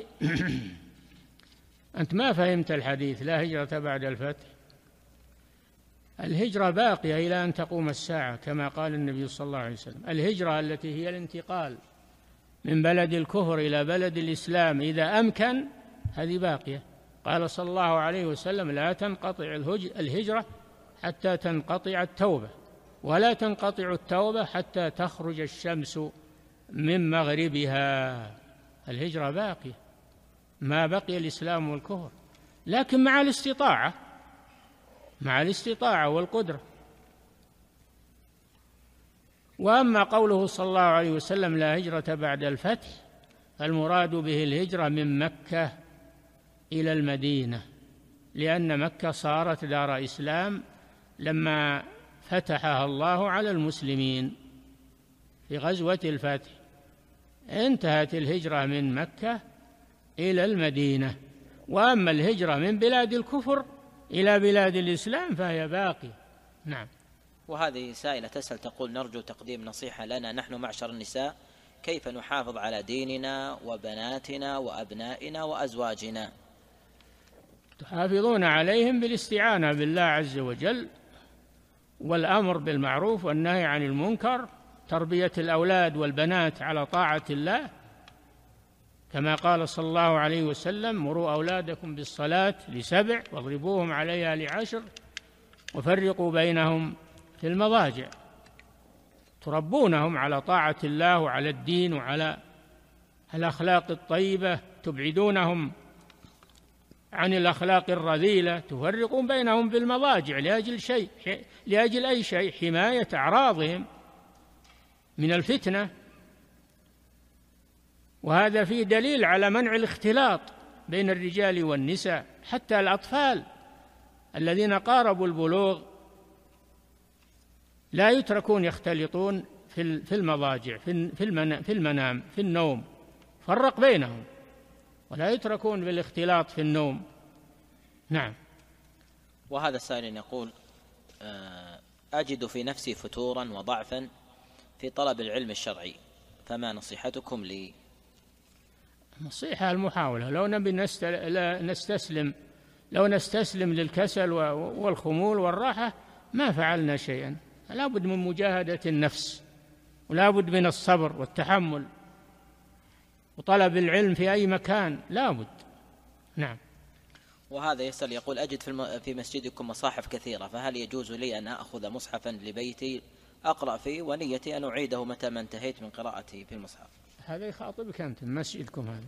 أنت ما فهمت الحديث. لا هجرة بعد الفتح، الهجرة باقية إلى أن تقوم الساعة، كما قال النبي صلى الله عليه وسلم. الهجرة التي هي الانتقال من بلد الكفر إلى بلد الإسلام إذا أمكن، هذه باقية. قال صلى الله عليه وسلم: لا تنقطع الهجرة حتى تنقطع التوبة، ولا تنقطع التوبة حتى تخرج الشمس من مغربها. الهجرة باقية ما بقي الإسلام والكفر، لكن مع الاستطاعة والقدرة. وأما قوله صلى الله عليه وسلم: لا هجرة بعد الفتح، المراد به الهجرة من مكة إلى المدينة، لأن مكة صارت دار إسلام لما فتحها الله على المسلمين في غزوة الفتح. انتهت الهجرة من مكة إلى المدينة. وأما الهجرة من بلاد الكفر إلى بلاد الإسلام فهي باقية. نعم. وهذه سائلة تسأل تقول: نرجو تقديم نصيحة لنا نحن معشر النساء، كيف نحافظ على ديننا وبناتنا وأبنائنا وأزواجنا؟ تحافظون عليهم بالاستعانة بالله عز وجل، والأمر بالمعروف والنهي عن المنكر، تربية الأولاد والبنات على طاعة الله، كما قال صلى الله عليه وسلم: مروا أولادكم بالصلاة ل7 واضربوهم عليها ل10 وفرقوا بينهم في المضاجع. تربونهم على طاعة الله وعلى الدين وعلى الأخلاق الطيبة، تبعدونهم عن الأخلاق الرذيلة، تفرقون بينهم في المضاجع لأجل أي شيء، حماية أعراضهم من الفتنة. وهذا فيه دليل على منع الاختلاط بين الرجال والنساء. حتى الأطفال الذين قاربوا البلوغ لا يتركون يختلطون في المضاجع، في المنام، في النوم، فرق بينهم، ولا يتركون بالاختلاط في النوم. نعم. وهذا السائل يقول: أجد في نفسي فتورا وضعفا في طلب العلم الشرعي، فما نصيحتكم لي؟ نصيحة المحاولة. لو نبي نستسلم للكسل والخمول والراحة ما فعلنا شيئا. لا بد من مجاهدة النفس، ولا بد من الصبر والتحمل وطلب العلم في أي مكان، لا بد. نعم. وهذا يسأل يقول: أجد في مسجدكم مصاحف كثيرة، فهل يجوز لي أن أخذ مصحفا لبيتي أقرأ فيه ونيتي أن أعيده متى ما انتهيت من قراءتي في المصحف؟ هذا يخاطبك أنت، مسجدكم هذا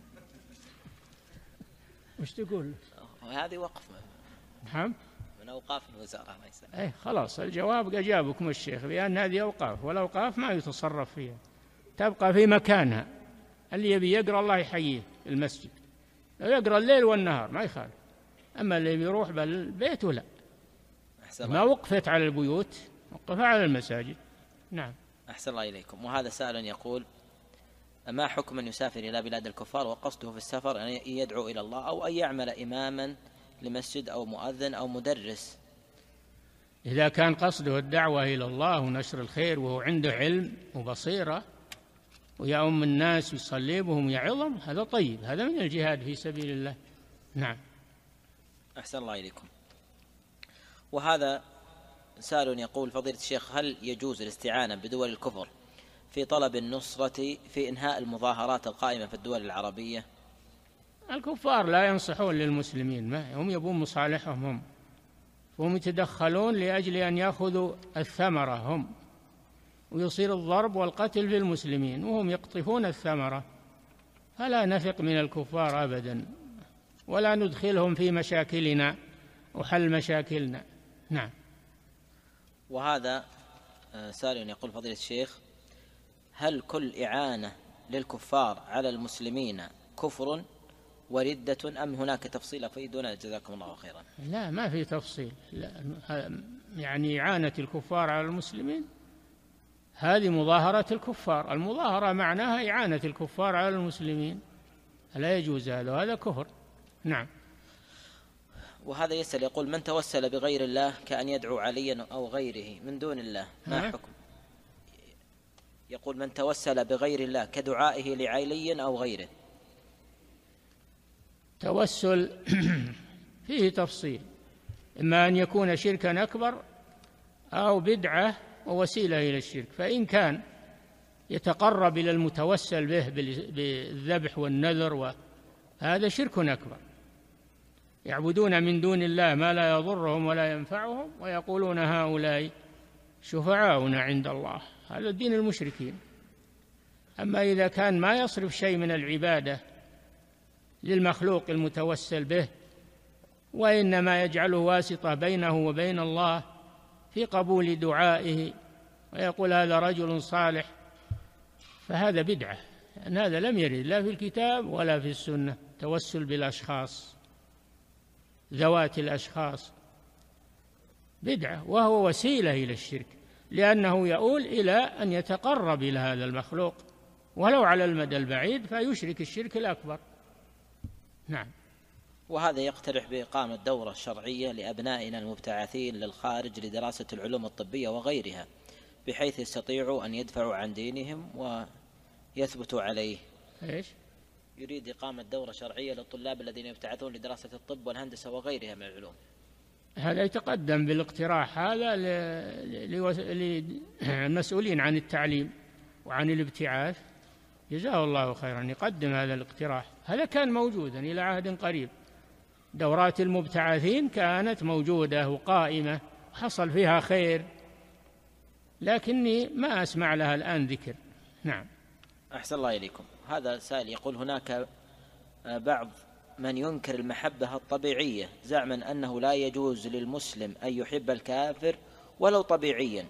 وش تقول؟ وهذه وقف. نعم، من أوقاف الوزارة. الله يسلمك. خلاص الجواب أجابكم الشيخ بأن هذه أوقاف، والأوقاف ما يتصرف فيها، تبقى في مكانها. اللي يبي يقرأ الله يحييه المسجد، يقرأ الليل والنهار ما يخالف. أما اللي بيروح بالبيت لا، ما وقفت على البيوت، وقف على المساجد. نعم. أحسن الله إليكم. وهذا سائل يقول: ما حكم من يسافر إلى بلاد الكفار وقصده في السفر أن يدعو إلى الله أو أن يعمل إماما لمسجد أو مؤذن أو مدرس؟ إذا كان قصده الدعوة إلى الله ونشر الخير وهو عنده علم وبصيرة ويؤم الناس ويصلي بهم ويعظهم، هذا طيب، هذا من الجهاد في سبيل الله. نعم. أحسن الله إليكم. وهذا سائل يقول: فضيلة الشيخ، هل يجوز الاستعانة بدول الكفر في طلب النصرة في إنهاء المظاهرات القائمة في الدول العربية؟ الكفار لا ينصحون للمسلمين، ما هم يبون مصالحهم هم يتدخلون لأجل أن يأخذوا الثمرة هم، ويصير الضرب والقتل في المسلمين وهم يقطفون الثمرة. فلا نثق من الكفار أبدا، ولا ندخلهم في مشاكلنا وحل مشاكلنا. نعم. وهذا سائل يقول: فضيلة الشيخ، هل كل إعانة للكفار على المسلمين كفر وردة أم هناك تفصيل أفيدونا جزاكم الله خيرا؟ لا، ما في تفصيل. لا، يعني إعانة الكفار على المسلمين هذه مظاهرة الكفار، المظاهرة معناها إعانة الكفار على المسلمين، لا يجوز هذا، وهذا كفر. نعم. وهذا يسأل يقول: من توسل بغير الله كأن يدعو عليا أو غيره من دون الله ما حكم؟ يقول: من توسل بغير الله كدعائه لعلي أو غيره. توسل فيه تفصيل، إما أن يكون شركا أكبر أو بدعة ووسيلة إلى الشرك. فإن كان يتقرب إلى المتوسل به بالذبح والنذر هذا شرك أكبر، يعبدون من دون الله ما لا يضرهم ولا ينفعهم ويقولون هؤلاء شفعاؤنا عند الله، هذا دين المشركين. أما إذا كان ما يصرف شيء من العبادة للمخلوق المتوسل به، وإنما يجعله واسطة بينه وبين الله في قبول دعائه ويقول هذا رجل صالح، فهذا بدعة، لأن هذا لم يرد لا في الكتاب ولا في السنة. توسل بالأشخاص ذوات الأشخاص بدعة، وهو وسيلة إلى الشرك، لأنه يؤول إلى أن يتقرب إلى هذا المخلوق ولو على المدى البعيد، فيشرك الشرك الأكبر. نعم. وهذا يقترح بإقامة دورة شرعية لأبنائنا المبتعثين للخارج لدراسة العلوم الطبية وغيرها، بحيث يستطيعوا أن يدفعوا عن دينهم ويثبتوا عليه. إيش؟ يريد إقامة دورة شرعية للطلاب الذين يبتعثون لدراسة الطب والهندسة وغيرها من العلوم. هذا يتقدم بالاقتراح هذا للمسؤولين عن التعليم وعن الابتعاث، جزاه الله خيرا، يقدم هذا الاقتراح. هذا كان موجودا إلى عهد قريب، دورات المبتعثين كانت موجودة وقائمة حصل فيها خير، لكني ما أسمع لها الآن ذكر. نعم. أحسن الله إليكم. هذا سائل يقول: هناك بعض من ينكر المحبة الطبيعية زعما أنه لا يجوز للمسلم أن يحب الكافر ولو طبيعيا.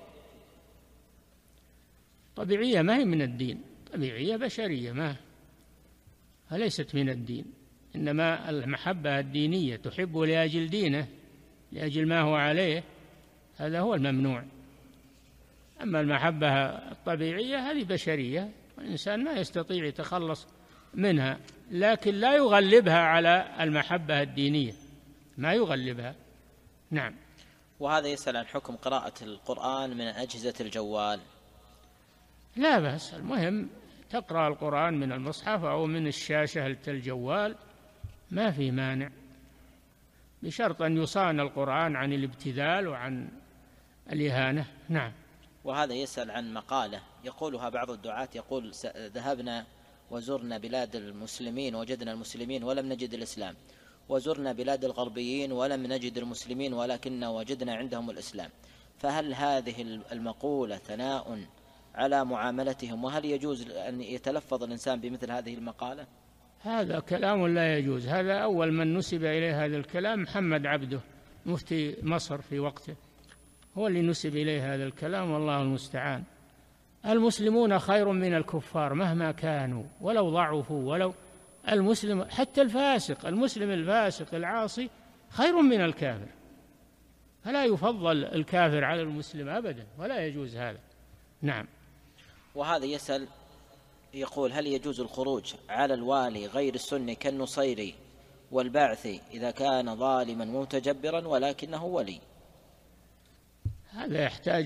طبيعية ما هي من الدين، طبيعية بشرية، ما ليست من الدين، إنما المحبة الدينية تحب لأجل دينه لأجل ما هو عليه، هذا هو الممنوع. أما المحبة الطبيعية هذه بشرية، الإنسان ما يستطيع يتخلص منها، لكن لا يغلبها على المحبة الدينية، ما يغلبها. نعم. وهذا يسأل عن حكم قراءة القرآن من أجهزة الجوال. لا بأس، المهم تقرأ القرآن من المصحف أو من الشاشة الجوال، ما في مانع، بشرط أن يصان القرآن عن الابتذال وعن الإهانة. نعم. وهذا يسأل عن مقالة يقولها بعض الدعاة، يقول: ذهبنا وزرنا بلاد المسلمين وجدنا المسلمين ولم نجد الإسلام، وزرنا بلاد الغربيين ولم نجد المسلمين ولكننا وجدنا عندهم الإسلام، فهل هذه المقولة ثناء على معاملتهم؟ وهل يجوز أن يتلفظ الإنسان بمثل هذه المقالة؟ هذا كلام لا يجوز. هذا أول من نسب إليه هذا الكلام محمد عبده مفتي مصر في وقته، هو اللي نسب إليه هذا الكلام، والله المستعان. المسلمون خير من الكفار مهما كانوا ولو ضعفوا، ولو المسلم حتى الفاسق، المسلم الفاسق العاصي خير من الكافر، فلا يفضل الكافر على المسلم أبدا، ولا يجوز هذا. نعم. وهذا يسأل يقول: هل يجوز الخروج على الوالي غير السني كالنصيري والبعثي إذا كان ظالما متجبرا ولكنه ولي؟ هذا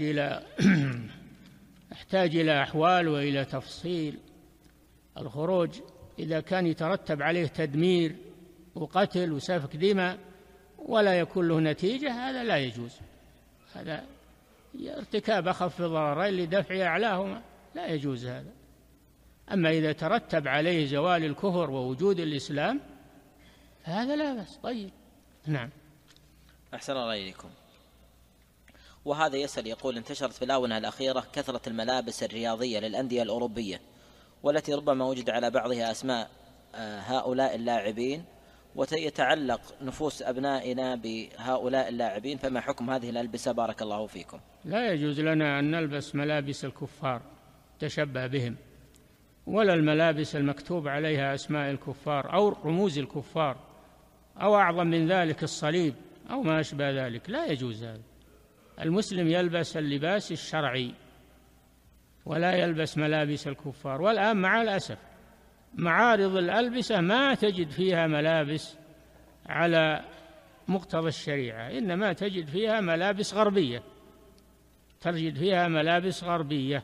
يحتاج إلى أحوال وإلى تفصيل. الخروج إذا كان يترتب عليه تدمير وقتل وسفك دماء ولا يكون له نتيجة، هذا لا يجوز. هذا ارتكاب أخف الضررين لدفع أعلاهما، لا يجوز هذا. أما إذا ترتب عليه زوال الكفر ووجود الإسلام فهذا لا بأس. طيب، نعم. أحسن الله إليكم. وهذا يسأل يقول: انتشرت في الآونة الأخيرة كثرة الملابس الرياضية للأندية الأوروبية، والتي ربما وجد على بعضها أسماء هؤلاء اللاعبين، ويتعلق نفوس أبنائنا بهؤلاء اللاعبين، فما حكم هذه الألبسة بارك الله فيكم؟ لا يجوز لنا أن نلبس ملابس الكفار تشبه بهم، ولا الملابس المكتوب عليها أسماء الكفار أو رموز الكفار، أو أعظم من ذلك الصليب أو ما أشبه ذلك. لا يجوز هذا. المسلم يلبس اللباس الشرعي ولا يلبس ملابس الكفار. والآن مع الأسف معارض الألبسة ما تجد فيها ملابس على مقتضى الشريعة، إنما تجد فيها ملابس غربية، تجد فيها ملابس غربية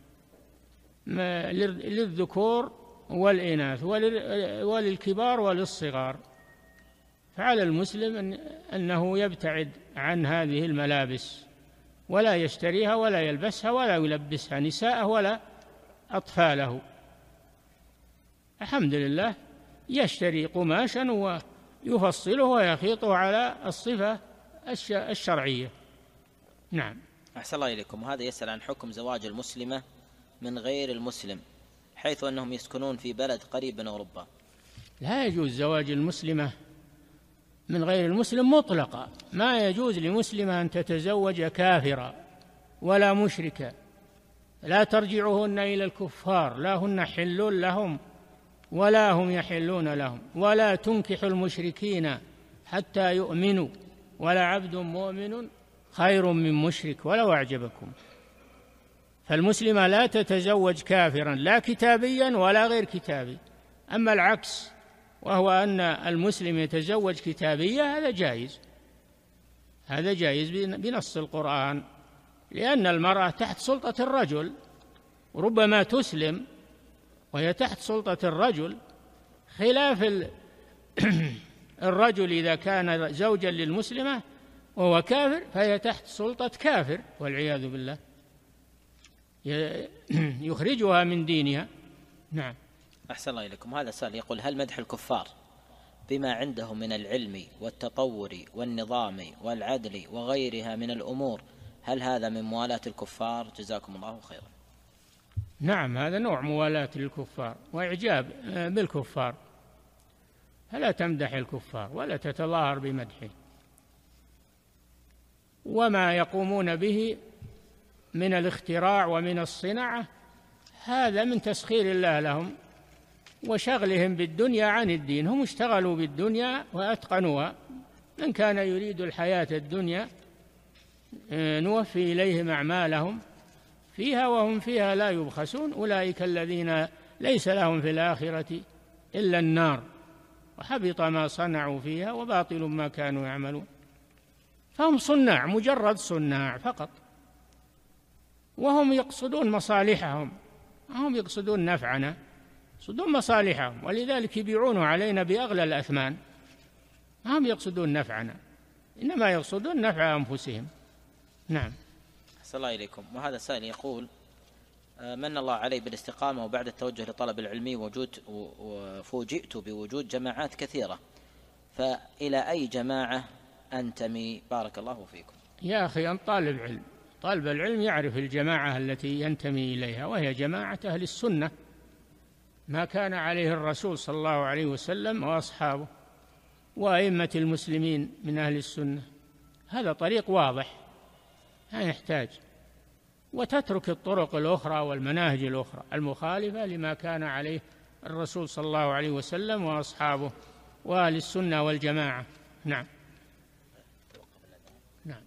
للذكور والإناث وللكبار وللصغار. فعلى المسلم أنه يبتعد عن هذه الملابس ولا يشتريها ولا يلبسها ولا يلبسها نساءه ولا أطفاله. الحمد لله يشتري قماشا ويفصله ويخيطه على الصفة الشرعية. نعم. أحسن الله إليكم. وهذا يسأل عن حكم زواج المسلمة من غير المسلم، حيث أنهم يسكنون في بلد قريب من أوروبا. لا يجوز زواج المسلمة من غير المسلم مطلقا. ما يجوز لمسلمة أن تتزوج كافرا ولا مشركا. لا ترجعوهن إلى الكفار، لا هن حل لهم ولا هم يحلون لهم. ولا تنكحوا المشركين حتى يؤمنوا، ولا عبد مؤمن خير من مشرك ولو أعجبكم. فالمسلمة لا تتزوج كافرا لا كتابيا ولا غير كتابي. أما العكس، وهو أن المسلم يتزوج كتابية، هذا جائز. هذا جائز بنص القرآن، لأن المرأة تحت سلطة الرجل، وربما تسلم وهي تحت سلطة الرجل، خلاف الرجل إذا كان زوجا للمسلمة وهو كافر فهي تحت سلطة كافر والعياذ بالله، يخرجها من دينها. نعم. أحسن الله إليكم. هذا سؤال يقول: هل مدح الكفار بما عندهم من العلم والتطور والنظام والعدل وغيرها من الأمور، هل هذا من موالاة الكفار؟ جزاكم الله خيرا. نعم، هذا نوع موالاة للكفار وإعجاب بالكفار. فلا تمدح الكفار ولا تتظاهر بمدحه. وما يقومون به من الاختراع ومن الصناعة هذا من تسخير الله لهم وشغلهم بالدنيا عن الدين. هم اشتغلوا بالدنيا وأتقنوها. من كان يريد الحياة الدنيا نوفي إليهم أعمالهم فيها وهم فيها لا يبخسون. أولئك الذين ليس لهم في الآخرة إلا النار وحبط ما صنعوا فيها وباطل ما كانوا يعملون. فهم صناع، مجرد صناع فقط، وهم يقصدون مصالحهم، هم يقصدون نفعنا، يقصدون مصالحهم، ولذلك يبيعونه علينا بأغلى الأثمان. هم يقصدون نفعنا، إنما يقصدون نفع أنفسهم. نعم. أحسن الله إليكم. وهذا سائل يقول: من الله علي بالاستقامة وبعد التوجه لطلب العلم فوجئت بوجود جماعات كثيرة، فإلى أي جماعة أنتمي بارك الله فيكم؟ يا أخي، أنت طالب علم، طالب العلم يعرف الجماعة التي ينتمي إليها، وهي جماعة أهل السنة، ما كان عليه الرسول صلى الله عليه وسلم وأصحابه وأئمة المسلمين من أهل السنة. هذا طريق واضح لا يحتاج، وتترك الطرق الأخرى والمناهج الأخرى المخالفة لما كان عليه الرسول صلى الله عليه وسلم وأصحابه وأهل السنة والجماعة. نعم. نعم.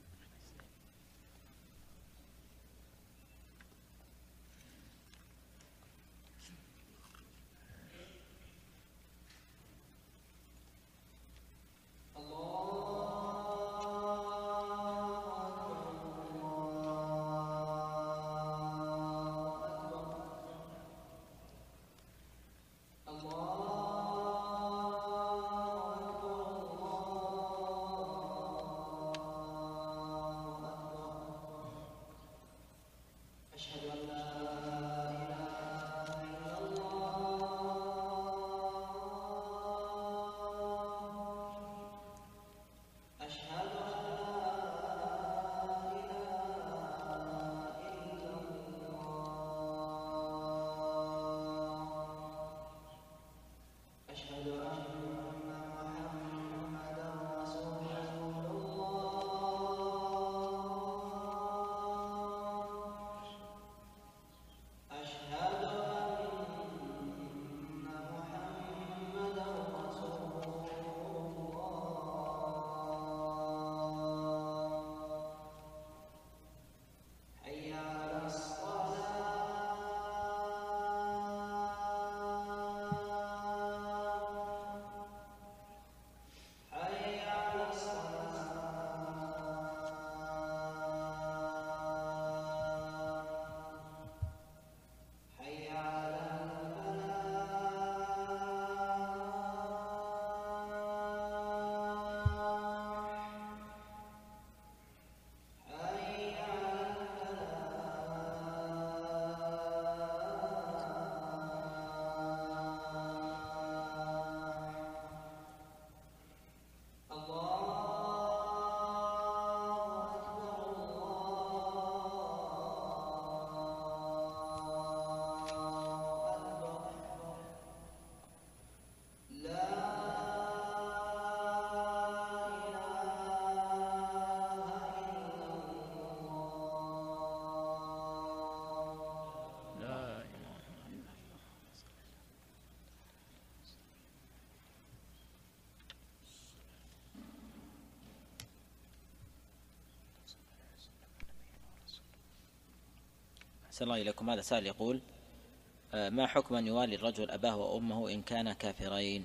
أحسن الله إليكم. هذا سائل يقول ما حكم أن يوالي الرجل أباه وأمه إن كانا كافرين؟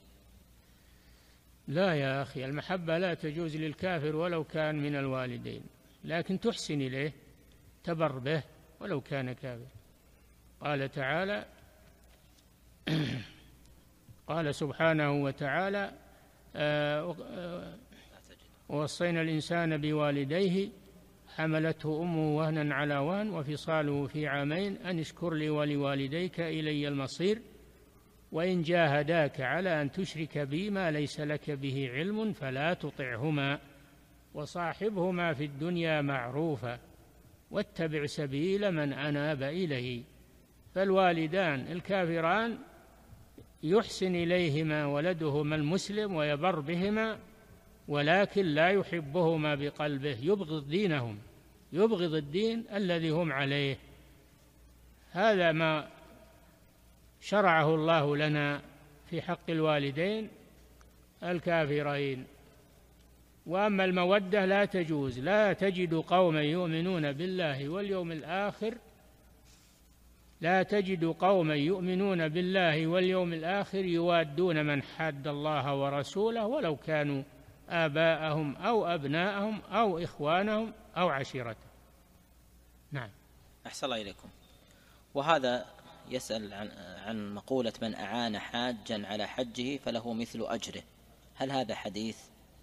لا يا أخي، المحبة لا تجوز للكافر ولو كان من الوالدين، لكن تحسن إليه، تبر به ولو كان كافر. قال تعالى قال سبحانه وتعالى ووصينا الإنسان بوالديه حملته أمه وهنا على وهن وفصاله في عامين أن اشكر لي ولوالديك إلي المصير وإن جاهداك على أن تشرك بي ما ليس لك به علم فلا تطعهما وصاحبهما في الدنيا معروفا واتبع سبيل من أناب إليه. فالوالدان الكافران يحسن إليهما ولدهما المسلم ويبر بهما، ولكن لا يحبهما بقلبه، يبغض دينهم، يبغض الدين الذي هم عليه. هذا ما شرعه الله لنا في حق الوالدين الكافرين. وأما المودة لا تجوز، لا تجد قوما يؤمنون بالله واليوم الآخر، لا تجد قوما يؤمنون بالله واليوم الآخر يوادون من حاد الله ورسوله ولو كانوا آباءهم أو أبناءهم أو إخوانهم أو عشيرتهم. نعم. أحسن الله إليكم. وهذا يسأل عن مقولة من أعان حاجا على حجه فله مثل أجره، هل هذا حديث؟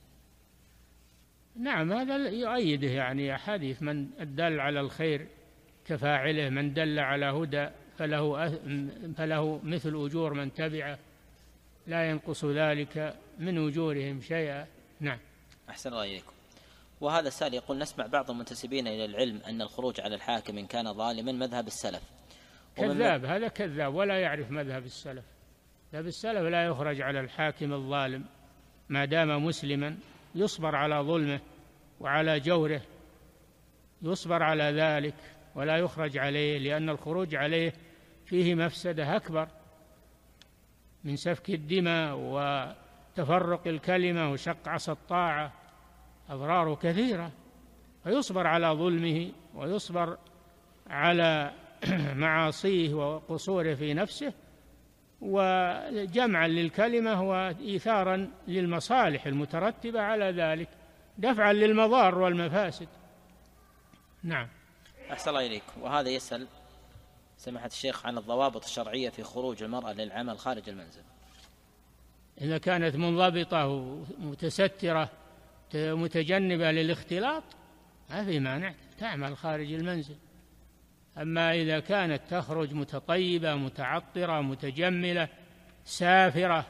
نعم، هذا يؤيده، يعني حديث من دل على الخير كفاعله، من دل على هدى فله مثل أجور من تبعه لا ينقص ذلك من أجورهم شيئا. نعم. أحسن الله إليكم. وهذا السائل يقول نسمع بعض المنتسبين إلى العلم أن الخروج على الحاكم إن كان ظالما مذهب السلف. كذاب، هذا كذاب ولا يعرف مذهب السلف. مذهب السلف لا يخرج على الحاكم الظالم ما دام مسلما، يصبر على ظلمه وعلى جوره، يصبر على ذلك ولا يخرج عليه، لأن الخروج عليه فيه مفسدة أكبر من سفك الدماء وتفرق الكلمة وشق عصا الطاعة، أضرار كثيرة. فيصبر على ظلمه ويصبر على معاصيه وقصوره في نفسه، وجمعا للكلمة وإيثارا للمصالح المترتبة على ذلك، دفعا للمضار والمفاسد. نعم. أحسن الله إليك. وهذا يسأل سماحة الشيخ عن الضوابط الشرعية في خروج المرأة للعمل خارج المنزل. إذا كانت منضبطة ومتسترة متجنبة للاختلاط ما في مانع تعمل خارج المنزل. أما إذا كانت تخرج متطيبة متعطرة متجملة سافرة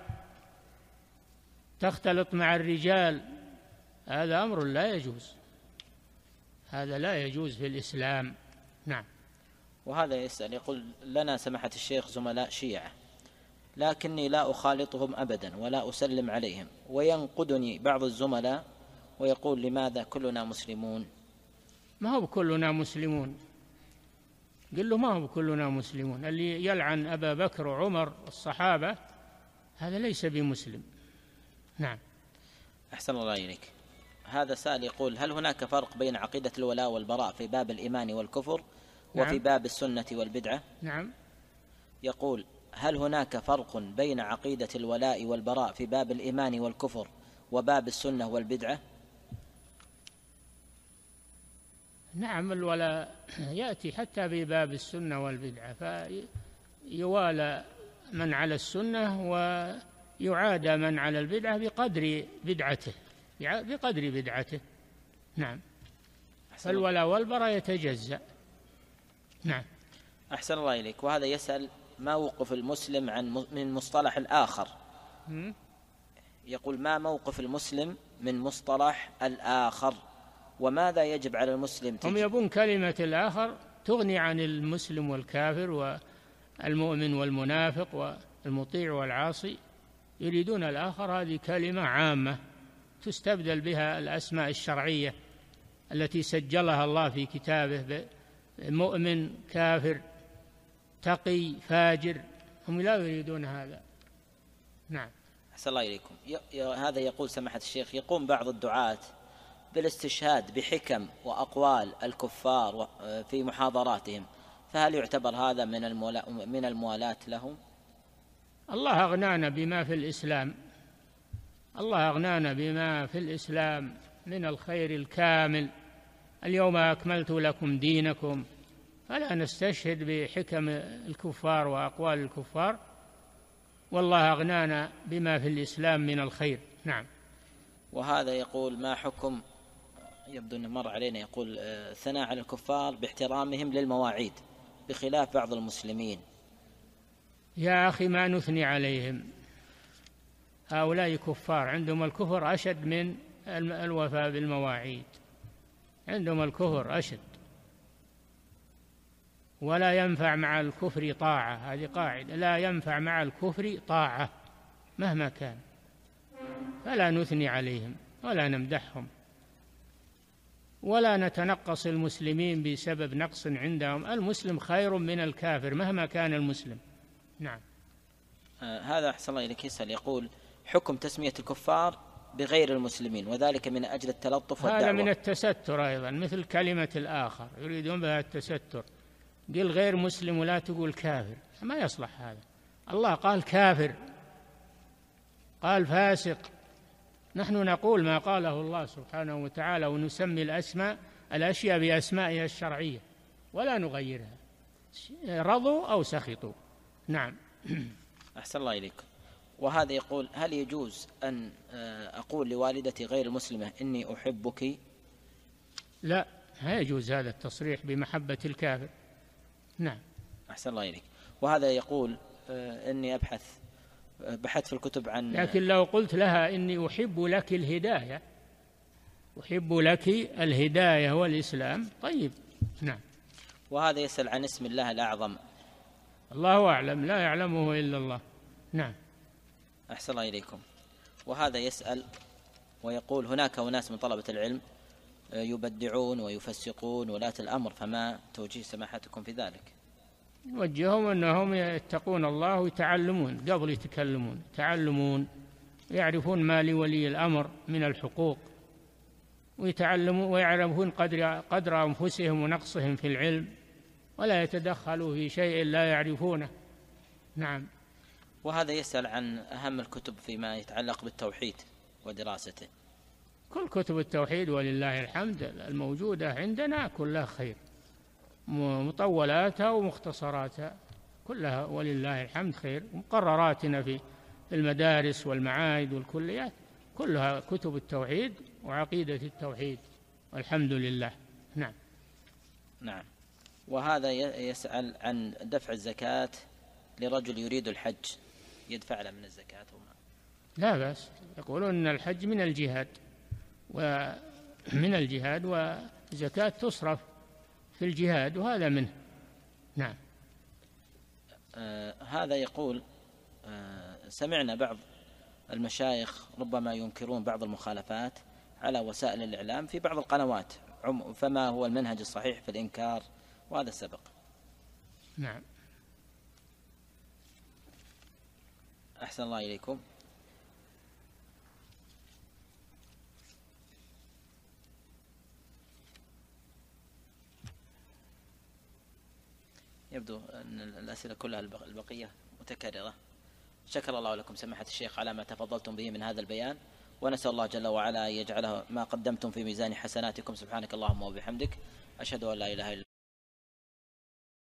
تختلط مع الرجال، هذا أمر لا يجوز، هذا لا يجوز في الإسلام. نعم. وهذا يسأل يقول لنا سماحة الشيخ زملاء شيعة لكني لا أخالطهم أبدا ولا أسلم عليهم، وينقدني بعض الزملاء ويقول لماذا كلنا مسلمون؟ ما هو كلنا مسلمون، قل له ما هو كلنا مسلمون. اللي يلعن أبا بكر وعمر والصحابة هذا ليس بمسلم. نعم. أحسن الله إليك. هذا سائل يقول هل هناك فرق بين عقيدة الولاء والبراء في باب الإيمان والكفر وفي باب السنة والبدعة؟ نعم. يقول هل هناك فرق بين عقيدة الولاء والبراء في باب الإيمان والكفر وباب السنة والبدعة؟ نعم، الولاء يأتي حتى في باب السنة والبدعة، فيوالى من على السنة ويعادى من على البدعة بقدر بدعته. نعم. فالولاء والبراء يتجزأ. نعم. أحسن الله إليك. وهذا يسأل ما موقف المسلم من مصطلح الآخر؟ يقول ما موقف المسلم من مصطلح الآخر وماذا يجب على المسلم هم يبون كلمة الآخر تغني عن المسلم والكافر والمؤمن والمنافق والمطيع والعاصي، يريدون الآخر هذه كلمة عامة تستبدل بها الأسماء الشرعية التي سجلها الله في كتابه، مؤمن كافر تقي فاجر، هم لا يريدون هذا. نعم. أحسن الله إليكم. هذا يقول سماحة الشيخ يقوم بعض الدعاة بالاستشهاد بحكم وأقوال الكفار في محاضراتهم، فهل يعتبر هذا من الموالاة لهم؟ الله أغنانا بما في الإسلام، الله أغنانا بما في الإسلام من الخير الكامل. اليوم أكملت لكم دينكم، فلا نستشهد بحكم الكفار وأقوال الكفار، والله أغنانا بما في الإسلام من الخير. نعم. وهذا يقول: ما حكم، يبدو أنه مر علينا، يقول: ثناء على الكفار باحترامهم للمواعيد بخلاف بعض المسلمين. يا أخي ما نثني عليهم، هؤلاء كفار، عندهم الكفر أشد من الوفاء بالمواعيد، عندهم الكفر أشد، ولا ينفع مع الكفر طاعة، هذه قاعدة، لا ينفع مع الكفر طاعة مهما كان، فلا نثني عليهم ولا نمدحهم ولا نتنقص المسلمين بسبب نقص عندهم. المسلم خير من الكافر مهما كان المسلم. نعم. هذا أحسن الله إليك يسأل، يقول: حكم تسمية الكفار بغير المسلمين وذلك من أجل التلطف والدعوة. هذا من التستر أيضا، مثل كلمة الآخر، يريدون بها التستر، قل غير مسلم ولا تقول كافر، ما يصلح هذا. الله قال كافر، قال فاسق، نحن نقول ما قاله الله سبحانه وتعالى، ونسمي الأشياء بأسمائها الشرعية ولا نغيرها، رضوا أو سخطوا. نعم. أحسن الله إليكم. وهذا يقول: هل يجوز أن أقول لوالدتي غير المسلمة إني أحبك؟ لا، لا يجوز هذا التصريح بمحبة الكافر. نعم. أحسن الله إليك. وهذا يقول: إني بحثت في الكتب عن، لكن لو قلت لها إني أحب لك الهداية، أحب لك الهداية والإسلام، طيب. نعم. وهذا يسأل عن اسم الله الأعظم. الله أعلم، لا يعلمه إلا الله. نعم. أحسن الله إليكم. وهذا يسأل ويقول: هناك أناس من طلبة العلم يبدعون ويفسقون ولاة الأمر، فما توجيه سماحتكم في ذلك؟ نوجههم أنهم يتقون الله ويتعلمون قبل يتكلمون، يتعلمون ويعرفون ما لولي الأمر من الحقوق، ويتعلمون ويعرفون قدر أنفسهم ونقصهم في العلم، ولا يتدخلوا في شيء لا يعرفونه. نعم. وهذا يسأل عن أهم الكتب فيما يتعلق بالتوحيد ودراسته. كل كتب التوحيد ولله الحمد الموجودة عندنا كلها خير، مطولاتها ومختصراتها كلها ولله الحمد خير، مقرراتنا في المدارس والمعاهد والكليات كلها كتب التوحيد وعقيدة التوحيد والحمد لله. نعم. نعم. وهذا يسأل عن دفع الزكاة لرجل يريد الحج، يدفع له من الزكاة وما. لا بأس، يقولون أن الحج من الجهاد وزكاة تصرف في الجهاد، وهذا منه. نعم. هذا يقول: سمعنا بعض المشايخ ربما ينكرون بعض المخالفات على وسائل الإعلام في بعض القنوات، فما هو المنهج الصحيح في الإنكار؟ وهذا سبق. نعم. أحسن الله إليكم. يبدو أن الأسئلة كلها البقية متكررة. شكر الله لكم سماحة الشيخ على ما تفضلتم به من هذا البيان، ونسأل الله جل وعلا أن يجعله ما قدمتم في ميزان حسناتكم. سبحانك اللهم وبحمدك، أشهد أن لا إله إلا